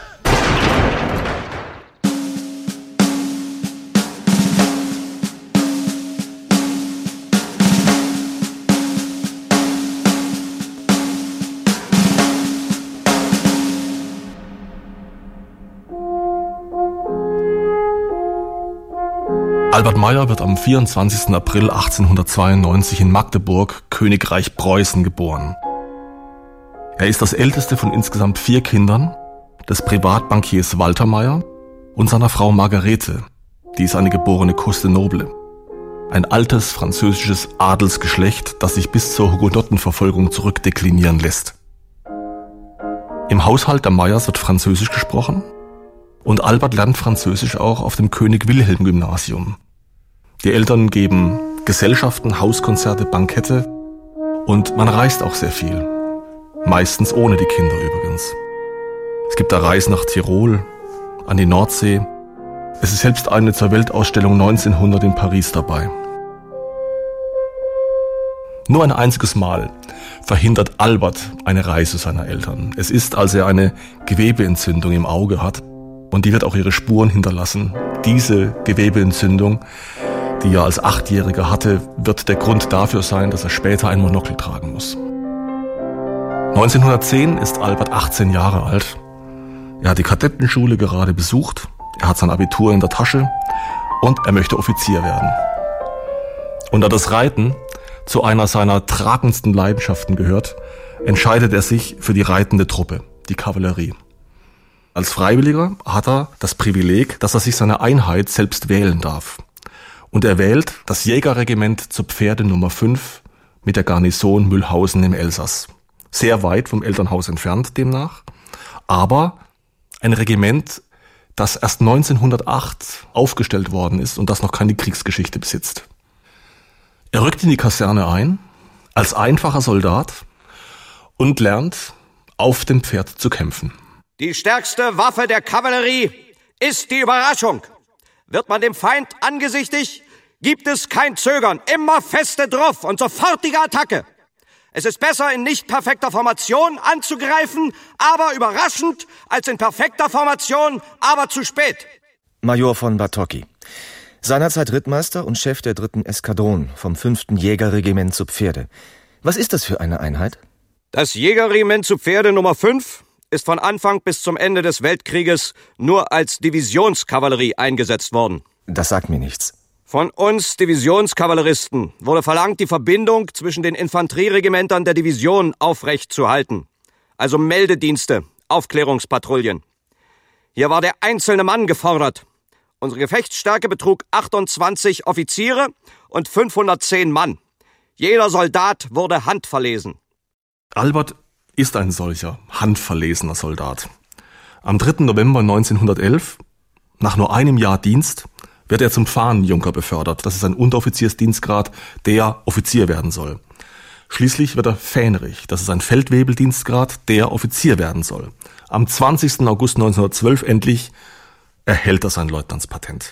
Albert Meyer wird am vierundzwanzigsten April achtzehnhundertzweiundneunzig in Magdeburg, Königreich Preußen, geboren. Er ist das älteste von insgesamt vier Kindern des Privatbankiers Walter Meyer und seiner Frau Margarete, die ist eine geborene Costenoble. Ein altes französisches Adelsgeschlecht, das sich bis zur Hugenottenverfolgung zurückdeklinieren lässt. Im Haushalt der Meyers wird Französisch gesprochen und Albert lernt Französisch auch auf dem König-Wilhelm-Gymnasium. Die Eltern geben Gesellschaften, Hauskonzerte, Bankette und man reist auch sehr viel. Meistens ohne die Kinder übrigens. Es gibt da Reisen nach Tirol, an die Nordsee. Es ist selbst eine zur Weltausstellung neunzehnhundert in Paris dabei. Nur ein einziges Mal verhindert Albert eine Reise seiner Eltern. Es ist, als er eine Gewebeentzündung im Auge hat und die wird auch ihre Spuren hinterlassen. Diese Gewebeentzündung, die er als Achtjähriger hatte, wird der Grund dafür sein, dass er später ein Monokel tragen muss. neunzehnhundertzehn ist Albert achtzehn Jahre alt. Er hat die Kadettenschule gerade besucht, er hat sein Abitur in der Tasche und er möchte Offizier werden. Und da das Reiten zu einer seiner tragendsten Leidenschaften gehört, entscheidet er sich für die reitende Truppe, die Kavallerie. Als Freiwilliger hat er das Privileg, dass er sich seine Einheit selbst wählen darf. Und er wählt das Jägerregiment zur Pferde Nummer fünf mit der Garnison Mühlhausen im Elsass. Sehr weit vom Elternhaus entfernt demnach, aber ein Regiment, das erst neunzehnhundertacht aufgestellt worden ist und das noch keine Kriegsgeschichte besitzt. Er rückt in die Kaserne ein, als einfacher Soldat und lernt, auf dem Pferd zu kämpfen. Die stärkste Waffe der Kavallerie ist die Überraschung. Wird man dem Feind angesichtig, gibt es kein Zögern, immer feste drauf und sofortige Attacke. Es ist besser, in nicht perfekter Formation anzugreifen, aber überraschend, als in perfekter Formation, aber zu spät. Major von Batocchi. Seinerzeit Rittmeister und Chef der dritten Eskadron vom fünften Jägerregiment zu Pferde. Was ist das für eine Einheit? Das Jägerregiment zu Pferde Nummer fünf ist von Anfang bis zum Ende des Weltkrieges nur als Divisionskavallerie eingesetzt worden. Das sagt mir nichts. Von uns Divisionskavalleristen wurde verlangt, die Verbindung zwischen den Infanterieregimentern der Division aufrechtzuhalten. Also Meldedienste, Aufklärungspatrouillen. Hier war der einzelne Mann gefordert. Unsere Gefechtsstärke betrug achtundzwanzig Offiziere und fünfhundertzehn Mann. Jeder Soldat wurde handverlesen. Albert ist ein solcher handverlesener Soldat. Am dritten November neunzehnhundertelf, nach nur einem Jahr Dienst, wird er zum Fahnenjunker befördert. Das ist ein Unteroffiziersdienstgrad, der Offizier werden soll. Schließlich wird er Fähnrich. Das ist ein Feldwebeldienstgrad, der Offizier werden soll. Am zwanzigsten August neunzehnhundertzwölf endlich erhält er sein Leutnantspatent.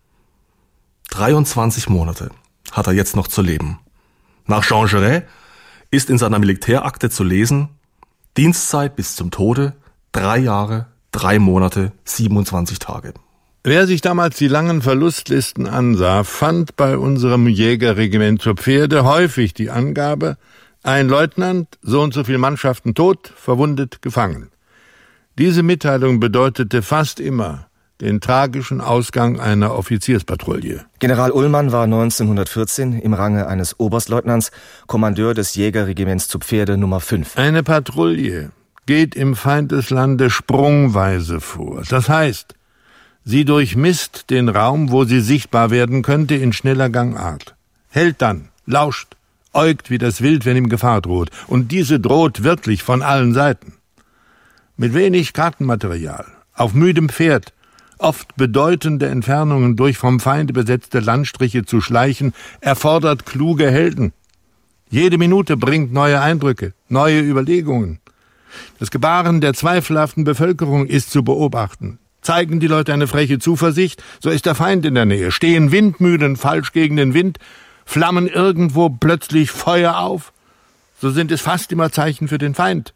dreiundzwanzig Monate hat er jetzt noch zu leben. Nach Jean Jaurès ist in seiner Militärakte zu lesen: Dienstzeit bis zum Tode, drei Jahre, drei Monate, siebenundzwanzig Tage. Wer sich damals die langen Verlustlisten ansah, fand bei unserem Jägerregiment zu Pferde häufig die Angabe: ein Leutnant, so und so viele Mannschaften tot, verwundet, gefangen. Diese Mitteilung bedeutete fast immer den tragischen Ausgang einer Offizierspatrouille. General Ullmann war neunzehnhundertvierzehn im Range eines Oberstleutnants Kommandeur des Jägerregiments zu Pferde Nummer fünf. Eine Patrouille geht im Feindeslande sprungweise vor. Das heißt, sie durchmisst den Raum, wo sie sichtbar werden könnte, in schneller Gangart. Hält dann, lauscht, äugt wie das Wild, wenn ihm Gefahr droht. Und diese droht wirklich von allen Seiten. Mit wenig Kartenmaterial, auf müdem Pferd, oft bedeutende Entfernungen durch vom Feinde besetzte Landstriche zu schleichen, erfordert kluge Helden. Jede Minute bringt neue Eindrücke, neue Überlegungen. Das Gebaren der zweifelhaften Bevölkerung ist zu beobachten. Zeigen die Leute eine freche Zuversicht, so ist der Feind in der Nähe. Stehen Windmühlen falsch gegen den Wind, flammen irgendwo plötzlich Feuer auf, so sind es fast immer Zeichen für den Feind.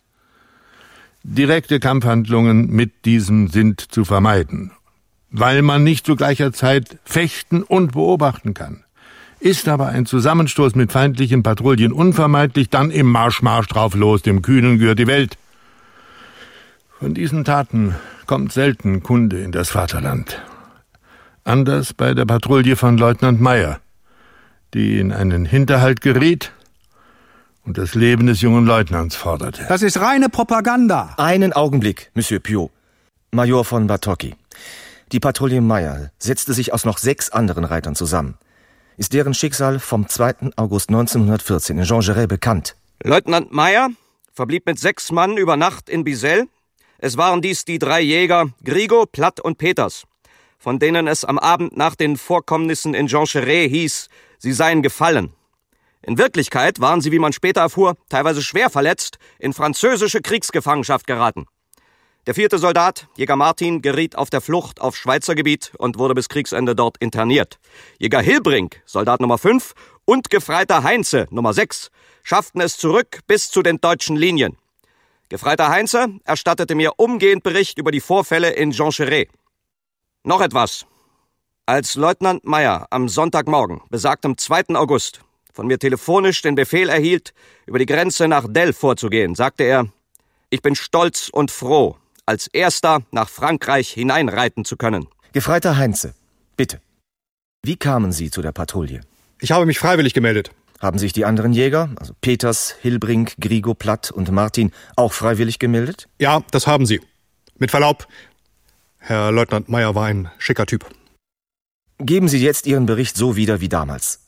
Direkte Kampfhandlungen mit diesem sind zu vermeiden, weil man nicht zu gleicher Zeit fechten und beobachten kann. Ist aber ein Zusammenstoß mit feindlichen Patrouillen unvermeidlich, dann im Marsch, Marsch drauf los, dem Kühnen gehört die Welt. Von diesen Taten kommt selten Kunde in das Vaterland. Anders bei der Patrouille von Leutnant Meyer, die in einen Hinterhalt geriet und das Leben des jungen Leutnants forderte. Das ist reine Propaganda. Einen Augenblick, Monsieur Piot. Major von Batocchi. Die Patrouille Meyer setzte sich aus noch sechs anderen Reitern zusammen. Ist deren Schicksal vom zweiten August neunzehnhundertvierzehn in Jean Jaurès bekannt? Leutnant Meyer verblieb mit sechs Mann über Nacht in Bisel. Es waren dies die drei Jäger Grigo, Platt und Peters, von denen es am Abend nach den Vorkommnissen in Jean Jaurès hieß, sie seien gefallen. In Wirklichkeit waren sie, wie man später erfuhr, teilweise schwer verletzt, in französische Kriegsgefangenschaft geraten. Der vierte Soldat, Jäger Martin, geriet auf der Flucht auf Schweizer Gebiet und wurde bis Kriegsende dort interniert. Jäger Hilbrink, Soldat Nummer fünf, und Gefreiter Heinze, Nummer sechs, schafften es zurück bis zu den deutschen Linien. Gefreiter Heinze erstattete mir umgehend Bericht über die Vorfälle in Jean Jaurès. Noch etwas. Als Leutnant Meyer am Sonntagmorgen, besagtem zweiten August, von mir telefonisch den Befehl erhielt, über die Grenze nach Delle vorzugehen, sagte er: Ich bin stolz und froh, als Erster nach Frankreich hineinreiten zu können. Gefreiter Heinze, bitte. Wie kamen Sie zu der Patrouille? Ich habe mich freiwillig gemeldet. Haben sich die anderen Jäger, also Peters, Hilbrink, Grigo, Platt und Martin, auch freiwillig gemeldet? Ja, das haben sie. Mit Verlaub, Herr Leutnant Meyer war ein schicker Typ. Geben Sie jetzt Ihren Bericht so wieder wie damals.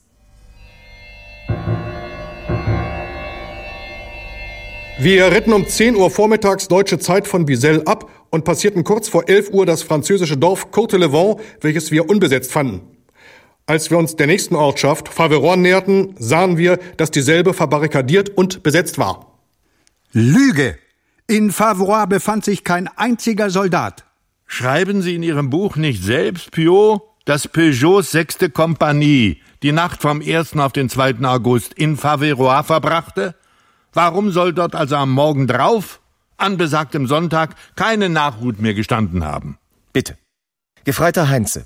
Wir ritten um zehn Uhr vormittags deutsche Zeit von Bisel ab und passierten kurz vor elf Uhr das französische Dorf Courtelevent, welches wir unbesetzt fanden. Als wir uns der nächsten Ortschaft, Faveron, näherten, sahen wir, dass dieselbe verbarrikadiert und besetzt war. Lüge! In Faveron befand sich kein einziger Soldat. Schreiben Sie in Ihrem Buch nicht selbst, Piot, dass Peugeots sechste Kompanie die Nacht vom ersten auf den zweiten August in Faverois verbrachte? Warum soll dort also am Morgen drauf, an besagtem Sonntag, keine Nachhut mehr gestanden haben? Bitte. Gefreiter Heinze.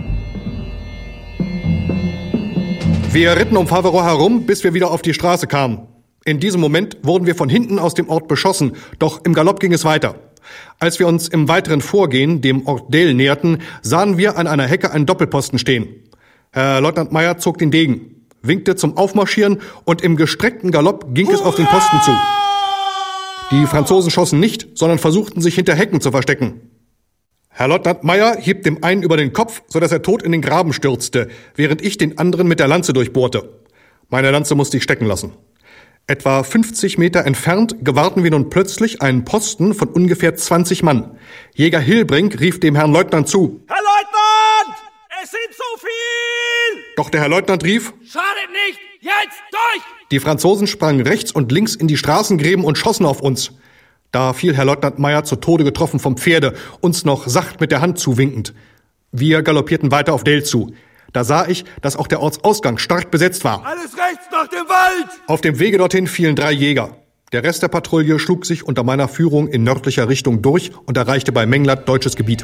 Wir ritten um Faverois herum, bis wir wieder auf die Straße kamen. In diesem Moment wurden wir von hinten aus dem Ort beschossen, doch im Galopp ging es weiter. Als wir uns im weiteren Vorgehen dem Ort Delle näherten, sahen wir an einer Hecke einen Doppelposten stehen. Herr Leutnant Meyer zog den Degen, winkte zum Aufmarschieren und im gestreckten Galopp ging es auf den Posten zu. Die Franzosen schossen nicht, sondern versuchten sich hinter Hecken zu verstecken. Herr Leutnant Meyer hieb dem einen über den Kopf, sodass er tot in den Graben stürzte, während ich den anderen mit der Lanze durchbohrte. Meine Lanze musste ich stecken lassen. Etwa fünfzig Meter entfernt gewahrten wir nun plötzlich einen Posten von ungefähr zwanzig Mann. Jäger Hilbrink rief dem Herrn Leutnant zu: Herr Leutnant! Es sind zu viel! Doch der Herr Leutnant rief: Schadet nicht! Jetzt durch! Die Franzosen sprangen rechts und links in die Straßengräben und schossen auf uns. Da fiel Herr Leutnant Meyer zu Tode getroffen vom Pferde, uns noch sacht mit der Hand zuwinkend. Wir galoppierten weiter auf Delle zu. Da sah ich, dass auch der Ortsausgang stark besetzt war. Alles rechts nach dem Wald! Auf dem Wege dorthin fielen drei Jäger. Der Rest der Patrouille schlug sich unter meiner Führung in nördlicher Richtung durch und erreichte bei Menglat deutsches Gebiet.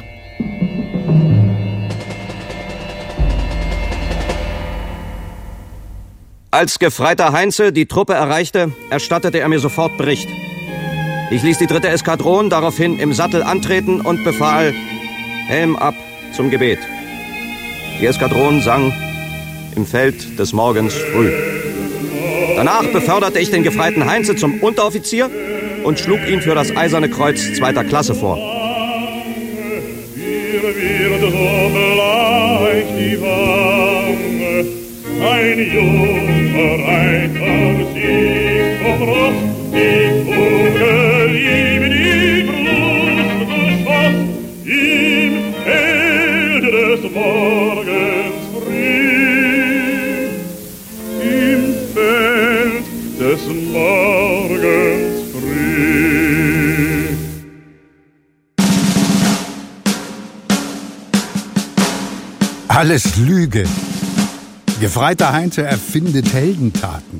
Als Gefreiter Heinze die Truppe erreichte, erstattete er mir sofort Bericht. Ich ließ die dritte Eskadron daraufhin im Sattel antreten und befahl: Helm ab zum Gebet. Die Eskadron sang im Feld des Morgens früh. Danach beförderte ich den Gefreiten Heinze zum Unteroffizier und schlug ihn für das Eiserne Kreuz zweiter Klasse vor. Ein junger Reiter sieht vom Ross die Kugel ihm in die Brust geschossen, im Feld des Morgens früh, im Feld des Morgens früh. Alles Lüge. Gefreiter Heinze erfindet Heldentaten.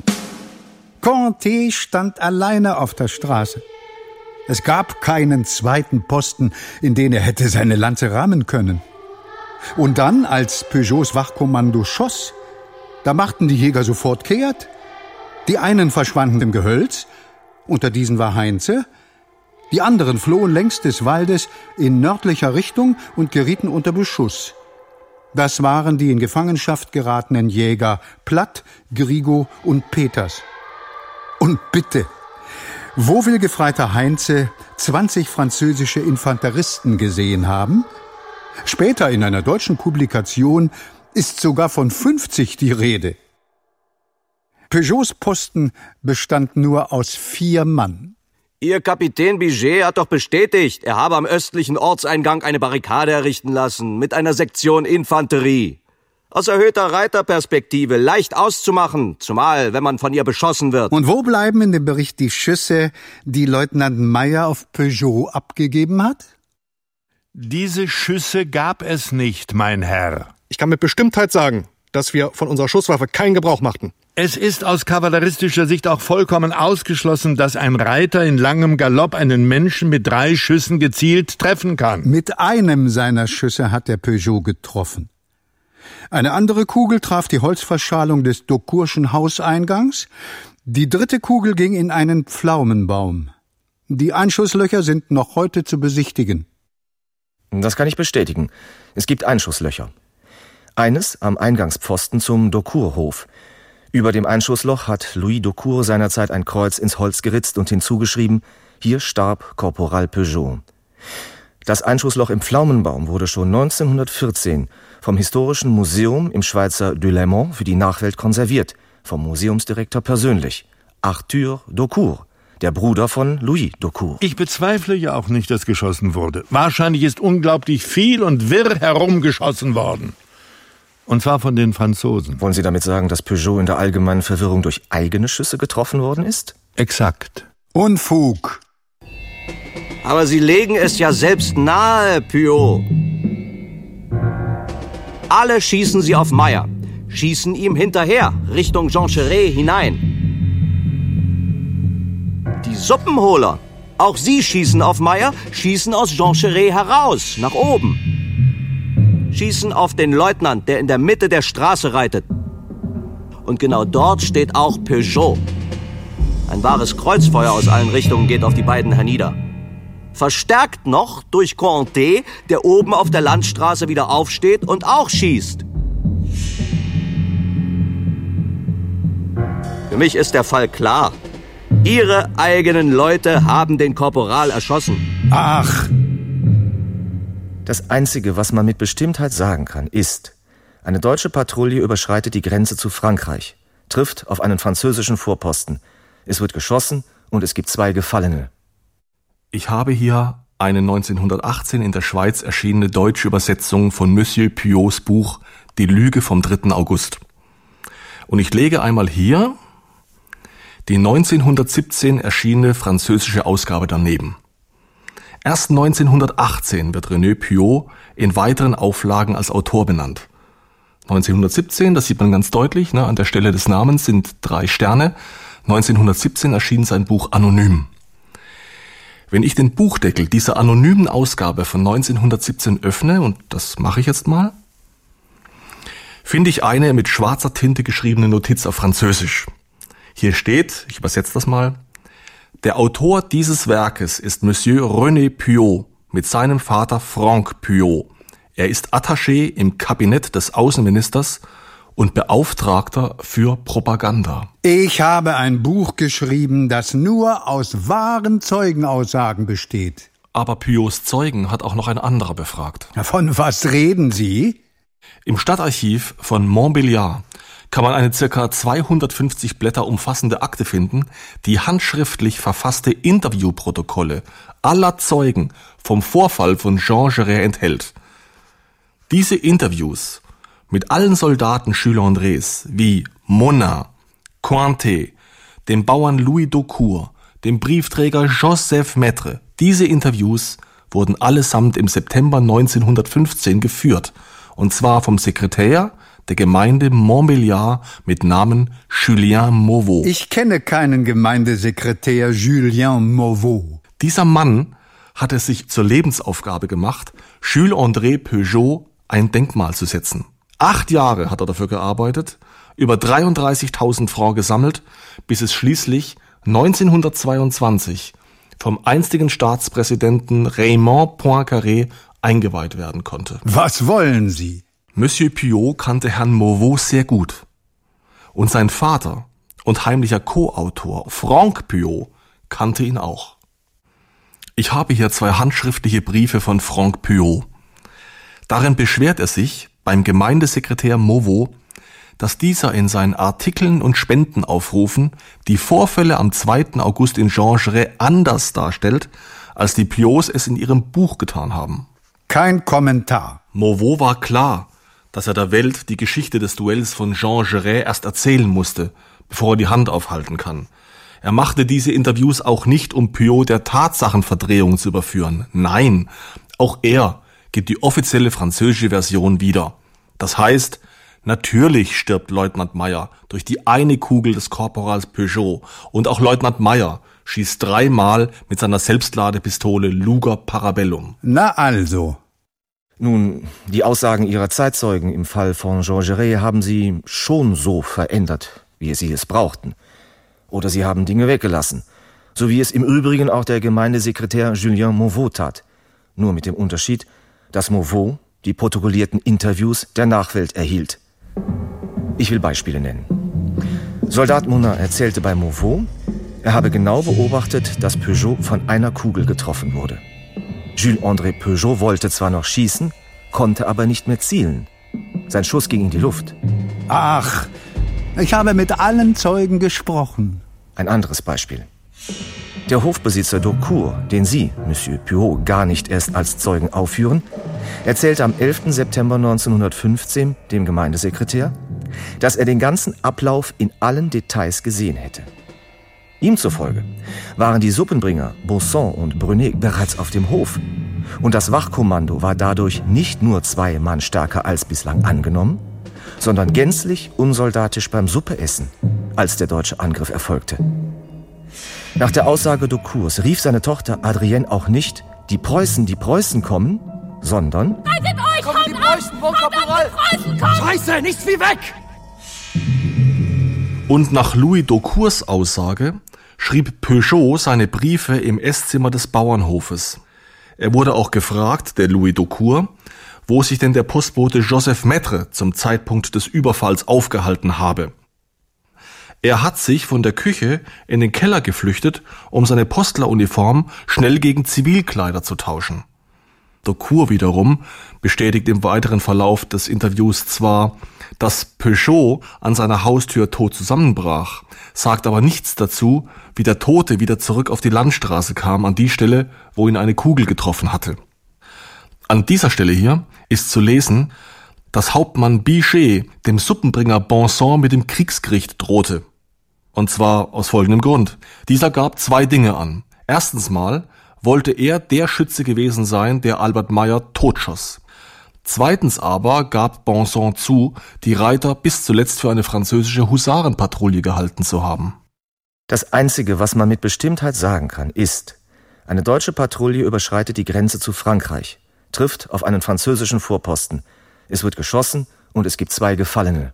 Conté stand alleine auf der Straße. Es gab keinen zweiten Posten, in den er hätte seine Lanze rammen können. Und dann, als Peugeots Wachkommando schoss, da machten die Jäger sofort kehrt. Die einen verschwanden im Gehölz, unter diesen war Heinze. Die anderen flohen längs des Waldes in nördlicher Richtung und gerieten unter Beschuss. Das waren die in Gefangenschaft geratenen Jäger Platt, Grigo und Peters. Und bitte, wo will Gefreiter Heinze zwanzig französische Infanteristen gesehen haben? Später in einer deutschen Publikation ist sogar von fünfzig die Rede. Peugeots Posten bestand nur aus vier Mann. Ihr Kapitän Biget hat doch bestätigt, er habe am östlichen Ortseingang eine Barrikade errichten lassen, mit einer Sektion Infanterie. Aus erhöhter Reiterperspektive leicht auszumachen, zumal wenn man von ihr beschossen wird. Und wo bleiben in dem Bericht die Schüsse, die Leutnant Meyer auf Peugeot abgegeben hat? Diese Schüsse gab es nicht, mein Herr. Ich kann mit Bestimmtheit sagen, dass wir von unserer Schusswaffe keinen Gebrauch machten. Es ist aus kavalleristischer Sicht auch vollkommen ausgeschlossen, dass ein Reiter in langem Galopp einen Menschen mit drei Schüssen gezielt treffen kann. Mit einem seiner Schüsse hat der Peugeot getroffen. Eine andere Kugel traf die Holzverschalung des Daucourschen Hauseingangs. Die dritte Kugel ging in einen Pflaumenbaum. Die Einschusslöcher sind noch heute zu besichtigen. Das kann ich bestätigen. Es gibt Einschusslöcher. Eines am Eingangspfosten zum Daucourhof. Über dem Einschussloch hat Louis Daucour seinerzeit ein Kreuz ins Holz geritzt und hinzugeschrieben: Hier starb Korporal Peugeot. Das Einschussloch im Pflaumenbaum wurde schon neunzehnhundertvierzehn vom Historischen Museum im Schweizer Delémont für die Nachwelt konserviert, vom Museumsdirektor persönlich, Arthur Daucour, der Bruder von Louis Daucour. Ich bezweifle ja auch nicht, dass geschossen wurde. Wahrscheinlich ist unglaublich viel und wirr herumgeschossen worden. Und zwar von den Franzosen. Wollen Sie damit sagen, dass Peugeot in der allgemeinen Verwirrung durch eigene Schüsse getroffen worden ist? Exakt. Unfug. Aber Sie legen es ja selbst nahe, Pyot. Alle schießen Sie auf Meyer, schießen ihm hinterher, Richtung Joncheret hinein. Suppenholer. Auch sie schießen auf Meyer, schießen aus Joncheray heraus, nach oben. Schießen auf den Leutnant, der in der Mitte der Straße reitet. Und genau dort steht auch Peugeot. Ein wahres Kreuzfeuer aus allen Richtungen geht auf die beiden hernieder. Verstärkt noch durch Cointet, der oben auf der Landstraße wieder aufsteht und auch schießt. Für mich ist der Fall klar. Ihre eigenen Leute haben den Korporal erschossen. Ach! Das Einzige, was man mit Bestimmtheit sagen kann, ist, eine deutsche Patrouille überschreitet die Grenze zu Frankreich, trifft auf einen französischen Vorposten. Es wird geschossen und es gibt zwei Gefallene. Ich habe hier eine neunzehnhundertachtzehn in der Schweiz erschienene deutsche Übersetzung von Monsieur Puyots Buch Die Lüge vom dritten August. Und ich lege einmal hier die neunzehnhundertsiebzehn erschienene französische Ausgabe daneben. Erst neunzehnhundertachtzehn wird René Puyot in weiteren Auflagen als Autor benannt. neunzehnhundertsiebzehn, das sieht man ganz deutlich, ne, an der Stelle des Namens sind drei Sterne. neunzehnhundertsiebzehn erschien sein Buch Anonym. Wenn ich den Buchdeckel dieser anonymen Ausgabe von neunzehnhundertsiebzehn öffne, und das mache ich jetzt mal, finde ich eine mit schwarzer Tinte geschriebene Notiz auf Französisch. Hier steht, ich übersetze das mal, der Autor dieses Werkes ist Monsieur René Puyot mit seinem Vater Franck Puyot. Er ist Attaché im Kabinett des Außenministers und Beauftragter für Propaganda. Ich habe ein Buch geschrieben, das nur aus wahren Zeugenaussagen besteht. Aber Puyots Zeugen hat auch noch ein anderer befragt. Von was reden Sie? Im Stadtarchiv von Montbéliard kann man eine circa zweihundertfünfzig Blätter umfassende Akte finden, die handschriftlich verfasste Interviewprotokolle aller Zeugen vom Vorfall von Joncheray enthält. Diese Interviews mit allen Soldaten Jules Andrés wie Monin, Cointet, dem Bauern Louis Daucourt, dem Briefträger Joseph Maître, diese Interviews wurden allesamt im September neunzehnhundertfünfzehn geführt, und zwar vom Sekretär der Gemeinde Montbéliard mit Namen Julien Mauveau. Ich kenne keinen Gemeindesekretär Julien Mauveau. Dieser Mann hat es sich zur Lebensaufgabe gemacht, Jules-André Peugeot ein Denkmal zu setzen. Acht Jahre hat er dafür gearbeitet, über dreiunddreißigtausend Francs gesammelt, bis es schließlich neunzehnhundertzweiundzwanzig vom einstigen Staatspräsidenten Raymond Poincaré eingeweiht werden konnte. Was wollen Sie? Monsieur Puyot kannte Herrn Mauveau sehr gut. Und sein Vater und heimlicher Co-Autor Franck Puyot kannte ihn auch. Ich habe hier zwei handschriftliche Briefe von Franck Puyot. Darin beschwert er sich beim Gemeindesekretär Mauveau, dass dieser in seinen Artikeln und Spendenaufrufen die Vorfälle am zweiten August in Joncheray anders darstellt, als die Puyots es in ihrem Buch getan haben. Kein Kommentar. Mauveau war klar, dass er der Welt die Geschichte des Duells von Joncheray erst erzählen musste, bevor er die Hand aufhalten kann. Er machte diese Interviews auch nicht, um Puyot der Tatsachenverdrehung zu überführen. Nein, auch er gibt die offizielle französische Version wieder. Das heißt, natürlich stirbt Leutnant Meyer durch die eine Kugel des Korporals Peugeot und auch Leutnant Meyer schießt dreimal mit seiner Selbstladepistole Luger Parabellum. Na also. Nun, die Aussagen Ihrer Zeitzeugen im Fall von Joncheray haben Sie schon so verändert, wie Sie es brauchten. Oder Sie haben Dinge weggelassen, so wie es im Übrigen auch der Gemeindesekretär Julien Mauveau tat. Nur mit dem Unterschied, dass Mauveau die protokollierten Interviews der Nachwelt erhielt. Ich will Beispiele nennen. Soldat Monin erzählte bei Mauveau, er habe genau beobachtet, dass Peugeot von einer Kugel getroffen wurde. Jules-André Peugeot wollte zwar noch schießen, konnte aber nicht mehr zielen. Sein Schuss ging in die Luft. Ach, ich habe mit allen Zeugen gesprochen. Ein anderes Beispiel. Der Hofbesitzer Daucourt, den Sie, Monsieur Puyot, gar nicht erst als Zeugen aufführen, erzählte am elften September neunzehnhundertfünfzehn dem Gemeindesekretär, dass er den ganzen Ablauf in allen Details gesehen hätte. Ihm zufolge waren die Suppenbringer Bausson und Brunet bereits auf dem Hof und das Wachkommando war dadurch nicht nur zwei Mann stärker als bislang angenommen, sondern gänzlich unsoldatisch beim Suppeessen, als der deutsche Angriff erfolgte. Nach der Aussage Daucours rief seine Tochter Adrienne auch nicht, die Preußen, die Preußen kommen, sondern... Haltet euch! Kommen die Preußen, Bon Korporal! Scheiße, nichts wie weg! Und nach Louis Daucours Aussage schrieb Peugeot seine Briefe im Esszimmer des Bauernhofes. Er wurde auch gefragt, der Louis Daucours, wo sich denn der Postbote Joseph Maître zum Zeitpunkt des Überfalls aufgehalten habe. Er hat sich von der Küche in den Keller geflüchtet, um seine Postleruniform schnell gegen Zivilkleider zu tauschen. Daucours wiederum bestätigt im weiteren Verlauf des Interviews zwar, dass Peugeot an seiner Haustür tot zusammenbrach, sagt aber nichts dazu, wie der Tote wieder zurück auf die Landstraße kam, an die Stelle, wo ihn eine Kugel getroffen hatte. An dieser Stelle hier ist zu lesen, dass Hauptmann Bichet dem Suppenbringer Bonson mit dem Kriegsgericht drohte. Und zwar aus folgendem Grund. Dieser gab zwei Dinge an. Erstens mal wollte er der Schütze gewesen sein, der Albert Meyer totschoss. Zweitens aber gab Bonson zu, die Reiter bis zuletzt für eine französische Husarenpatrouille gehalten zu haben. Das Einzige, was man mit Bestimmtheit sagen kann, ist, eine deutsche Patrouille überschreitet die Grenze zu Frankreich, trifft auf einen französischen Vorposten. Es wird geschossen und es gibt zwei Gefallene.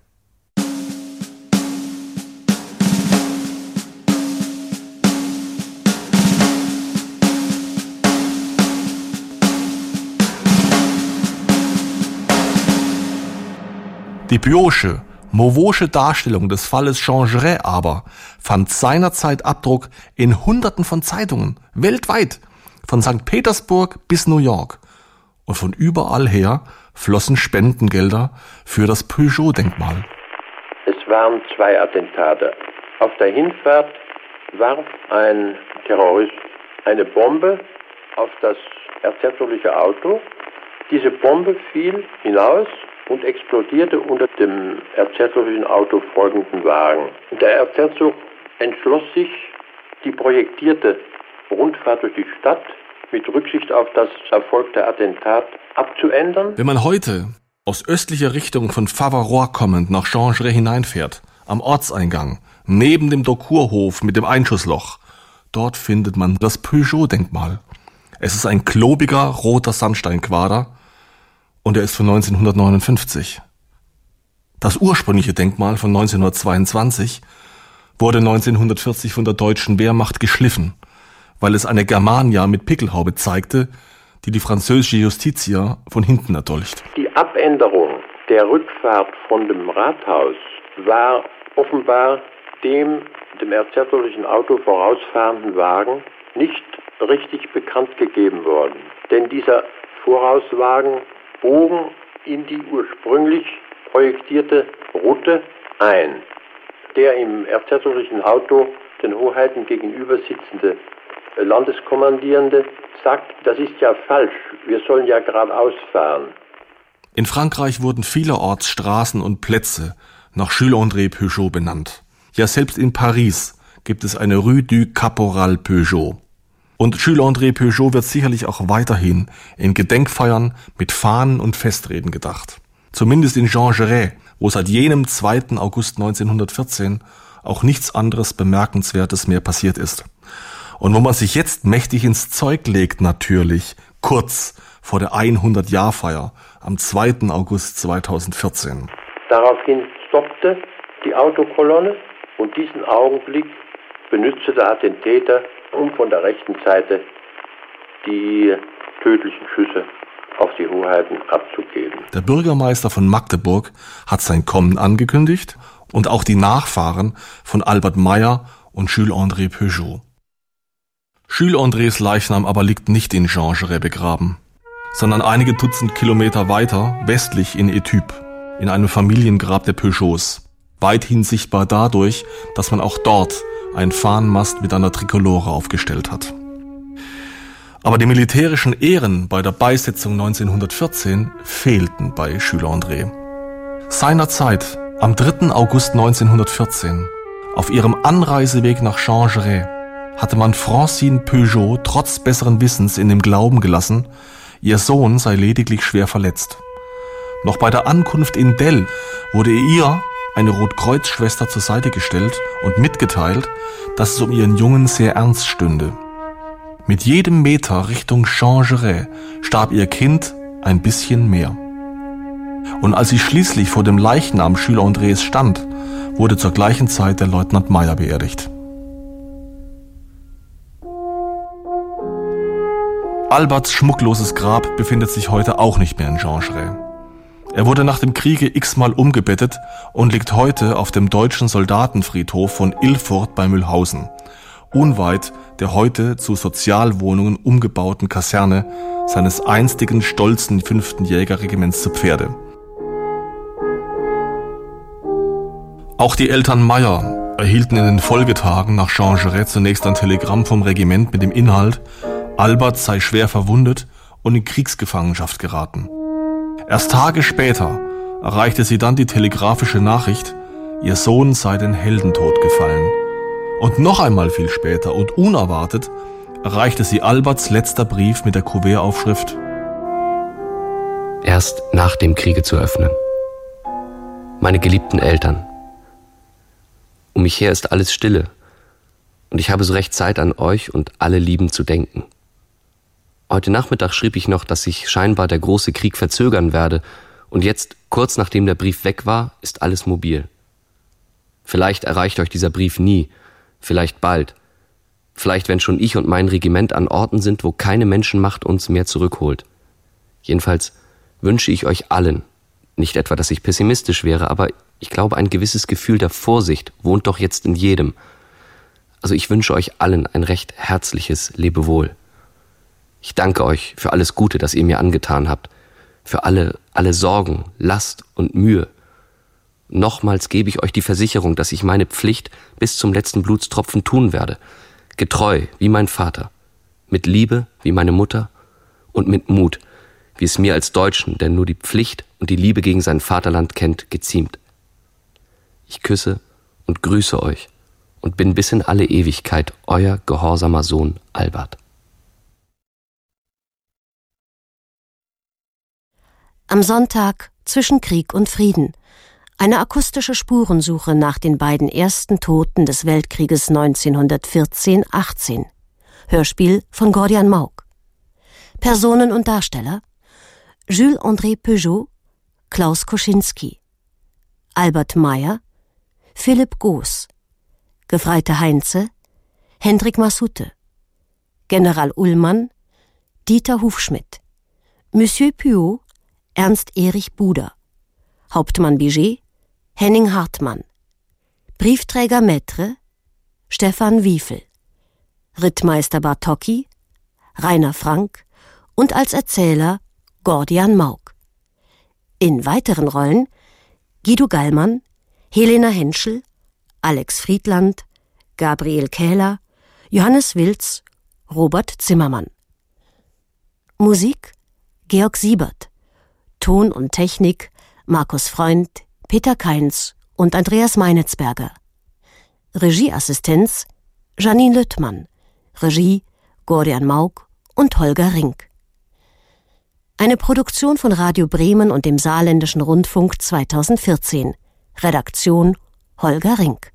Die Biosche, Mauvosche Darstellung des Falles Changeret aber fand seinerzeit Abdruck in Hunderten von Zeitungen, weltweit, von Sankt Petersburg bis New York. Und von überall her flossen Spendengelder für das Peugeot-Denkmal. Es waren zwei Attentate. Auf der Hinfahrt warf ein Terrorist eine Bombe auf das erzherzogliche Auto. Diese Bombe fiel hinaus und explodierte unter dem erzherzoglichen Auto folgenden Wagen. Der Erzherzog entschloss sich, die projektierte Rundfahrt durch die Stadt mit Rücksicht auf das erfolgte Attentat abzuändern. Wenn man heute aus östlicher Richtung von Favarolles kommend nach Changeret hineinfährt, am Ortseingang, neben dem Daucours-Hof mit dem Einschussloch, dort findet man das Peugeot-Denkmal. Es ist ein klobiger, roter Sandsteinquader, und er ist von neunzehnhundertneunundfünfzig. Das ursprüngliche Denkmal von neunzehnhundertzweiundzwanzig wurde neunzehnhundertvierzig von der deutschen Wehrmacht geschliffen, weil es eine Germania mit Pickelhaube zeigte, die die französische Justitia von hinten erdolcht. Die Abänderung der Rückfahrt von dem Rathaus war offenbar dem dem erzherzoglichen Auto vorausfahrenden Wagen nicht richtig bekannt gegeben worden. Denn dieser Vorauswagen bogen in die ursprünglich projektierte Route ein. Der im erzherzoglichen Auto den Hoheiten gegenüber sitzende Landeskommandierende sagt, das ist ja falsch, wir sollen ja geradeaus fahren. In Frankreich wurden vielerorts Straßen und Plätze nach Jules André Peugeot benannt. Ja, selbst in Paris gibt es eine Rue du Caporal Peugeot. Und Jules André Peugeot wird sicherlich auch weiterhin in Gedenkfeiern mit Fahnen und Festreden gedacht. Zumindest in Changeret, wo seit jenem zweiten August neunzehnhundertvierzehn auch nichts anderes Bemerkenswertes mehr passiert ist. Und wo man sich jetzt mächtig ins Zeug legt natürlich, kurz vor der hundert-Jahr-Feier am zweiten August zweitausendvierzehn. Daraufhin stoppte die Autokolonne und diesen Augenblick benützte der Attentäter, um von der rechten Seite die tödlichen Schüsse auf die Hoheiten abzugeben. Der Bürgermeister von Magdeburg hat sein Kommen angekündigt und auch die Nachfahren von Albert Meyer und Jules André Peugeot. Jules Andrés Leichnam aber liegt nicht in Changeret begraben, sondern einige Dutzend Kilometer weiter westlich in Etaples, in einem Familiengrab der Peugeots. Weithin sichtbar dadurch, dass man auch dort einen Fahnenmast mit einer Trikolore aufgestellt hat. Aber die militärischen Ehren bei der Beisetzung neunzehnhundertvierzehn fehlten bei Jules André. Seinerzeit, am dritten August neunzehnhundertvierzehn, auf ihrem Anreiseweg nach Changeret, hatte man Francine Peugeot trotz besseren Wissens in dem Glauben gelassen, ihr Sohn sei lediglich schwer verletzt. Noch bei der Ankunft in Delle wurde ihr eine Rotkreuzschwester zur Seite gestellt und mitgeteilt, dass es um ihren Jungen sehr ernst stünde. Mit jedem Meter Richtung Changeray starb ihr Kind ein bisschen mehr. Und als sie schließlich vor dem Leichnam Jules Andrés stand, wurde zur gleichen Zeit der Leutnant Meyer beerdigt. Alberts schmuckloses Grab befindet sich heute auch nicht mehr in Changeray. Er wurde nach dem Kriege x-mal umgebettet und liegt heute auf dem deutschen Soldatenfriedhof von Ilfurt bei Mühlhausen, unweit der heute zu Sozialwohnungen umgebauten Kaserne seines einstigen stolzen fünften Jägerregiments zu Pferde. Auch die Eltern Meyer erhielten in den Folgetagen nach Changeray zunächst ein Telegramm vom Regiment mit dem Inhalt, Albert sei schwer verwundet und in Kriegsgefangenschaft geraten. Erst Tage später erreichte sie dann die telegrafische Nachricht, ihr Sohn sei den Heldentod gefallen. Und noch einmal viel später und unerwartet erreichte sie Alberts letzter Brief mit der Kuvertaufschrift: Erst nach dem Kriege zu öffnen. Meine geliebten Eltern. Um mich her ist alles Stille und ich habe so recht Zeit, an euch und alle Lieben zu denken. Heute Nachmittag schrieb ich noch, dass sich scheinbar der große Krieg verzögern werde und jetzt, kurz nachdem der Brief weg war, ist alles mobil. Vielleicht erreicht euch dieser Brief nie, vielleicht bald, vielleicht wenn schon ich und mein Regiment an Orten sind, wo keine Menschenmacht uns mehr zurückholt. Jedenfalls wünsche ich euch allen, nicht etwa, dass ich pessimistisch wäre, aber ich glaube, ein gewisses Gefühl der Vorsicht wohnt doch jetzt in jedem. Also ich wünsche euch allen ein recht herzliches Lebewohl. Ich danke euch für alles Gute, das ihr mir angetan habt, für alle, alle Sorgen, Last und Mühe. Nochmals gebe ich euch die Versicherung, dass ich meine Pflicht bis zum letzten Blutstropfen tun werde, getreu wie mein Vater, mit Liebe wie meine Mutter und mit Mut, wie es mir als Deutschen, der nur die Pflicht und die Liebe gegen sein Vaterland kennt, geziemt. Ich küsse und grüße euch und bin bis in alle Ewigkeit euer gehorsamer Sohn Albert. Am Sonntag zwischen Krieg und Frieden. Eine akustische Spurensuche nach den beiden ersten Toten des Weltkrieges neunzehnhundertvierzehn achtzehn. Hörspiel von Gordian Mauk. Personen und Darsteller: Jules André Peugeot, Klaus Koschinski, Albert Meyer, Philipp Goos, Gefreite Heinze, Hendrik Massoute, General Ullmann, Dieter Hufschmidt, Monsieur Puot, Ernst Erich Buder, Hauptmann Biget, Henning Hartmann, Briefträger Maître, Stefan Wiefel, Rittmeister Bartocki, Rainer Frank und als Erzähler Gordian Mauk. In weiteren Rollen Guido Gallmann, Helena Henschel, Alex Friedland, Gabriel Kähler, Johannes Wilz, Robert Zimmermann. Musik Georg Siebert. Ton und Technik Markus Freund, Peter Kainz und Andreas Meinitzberger. Regieassistenz Janine Lüttmann. Regie Gordian Mauk und Holger Rink. Eine Produktion von Radio Bremen und dem Saarländischen Rundfunk zweitausendvierzehn. Redaktion Holger Rink.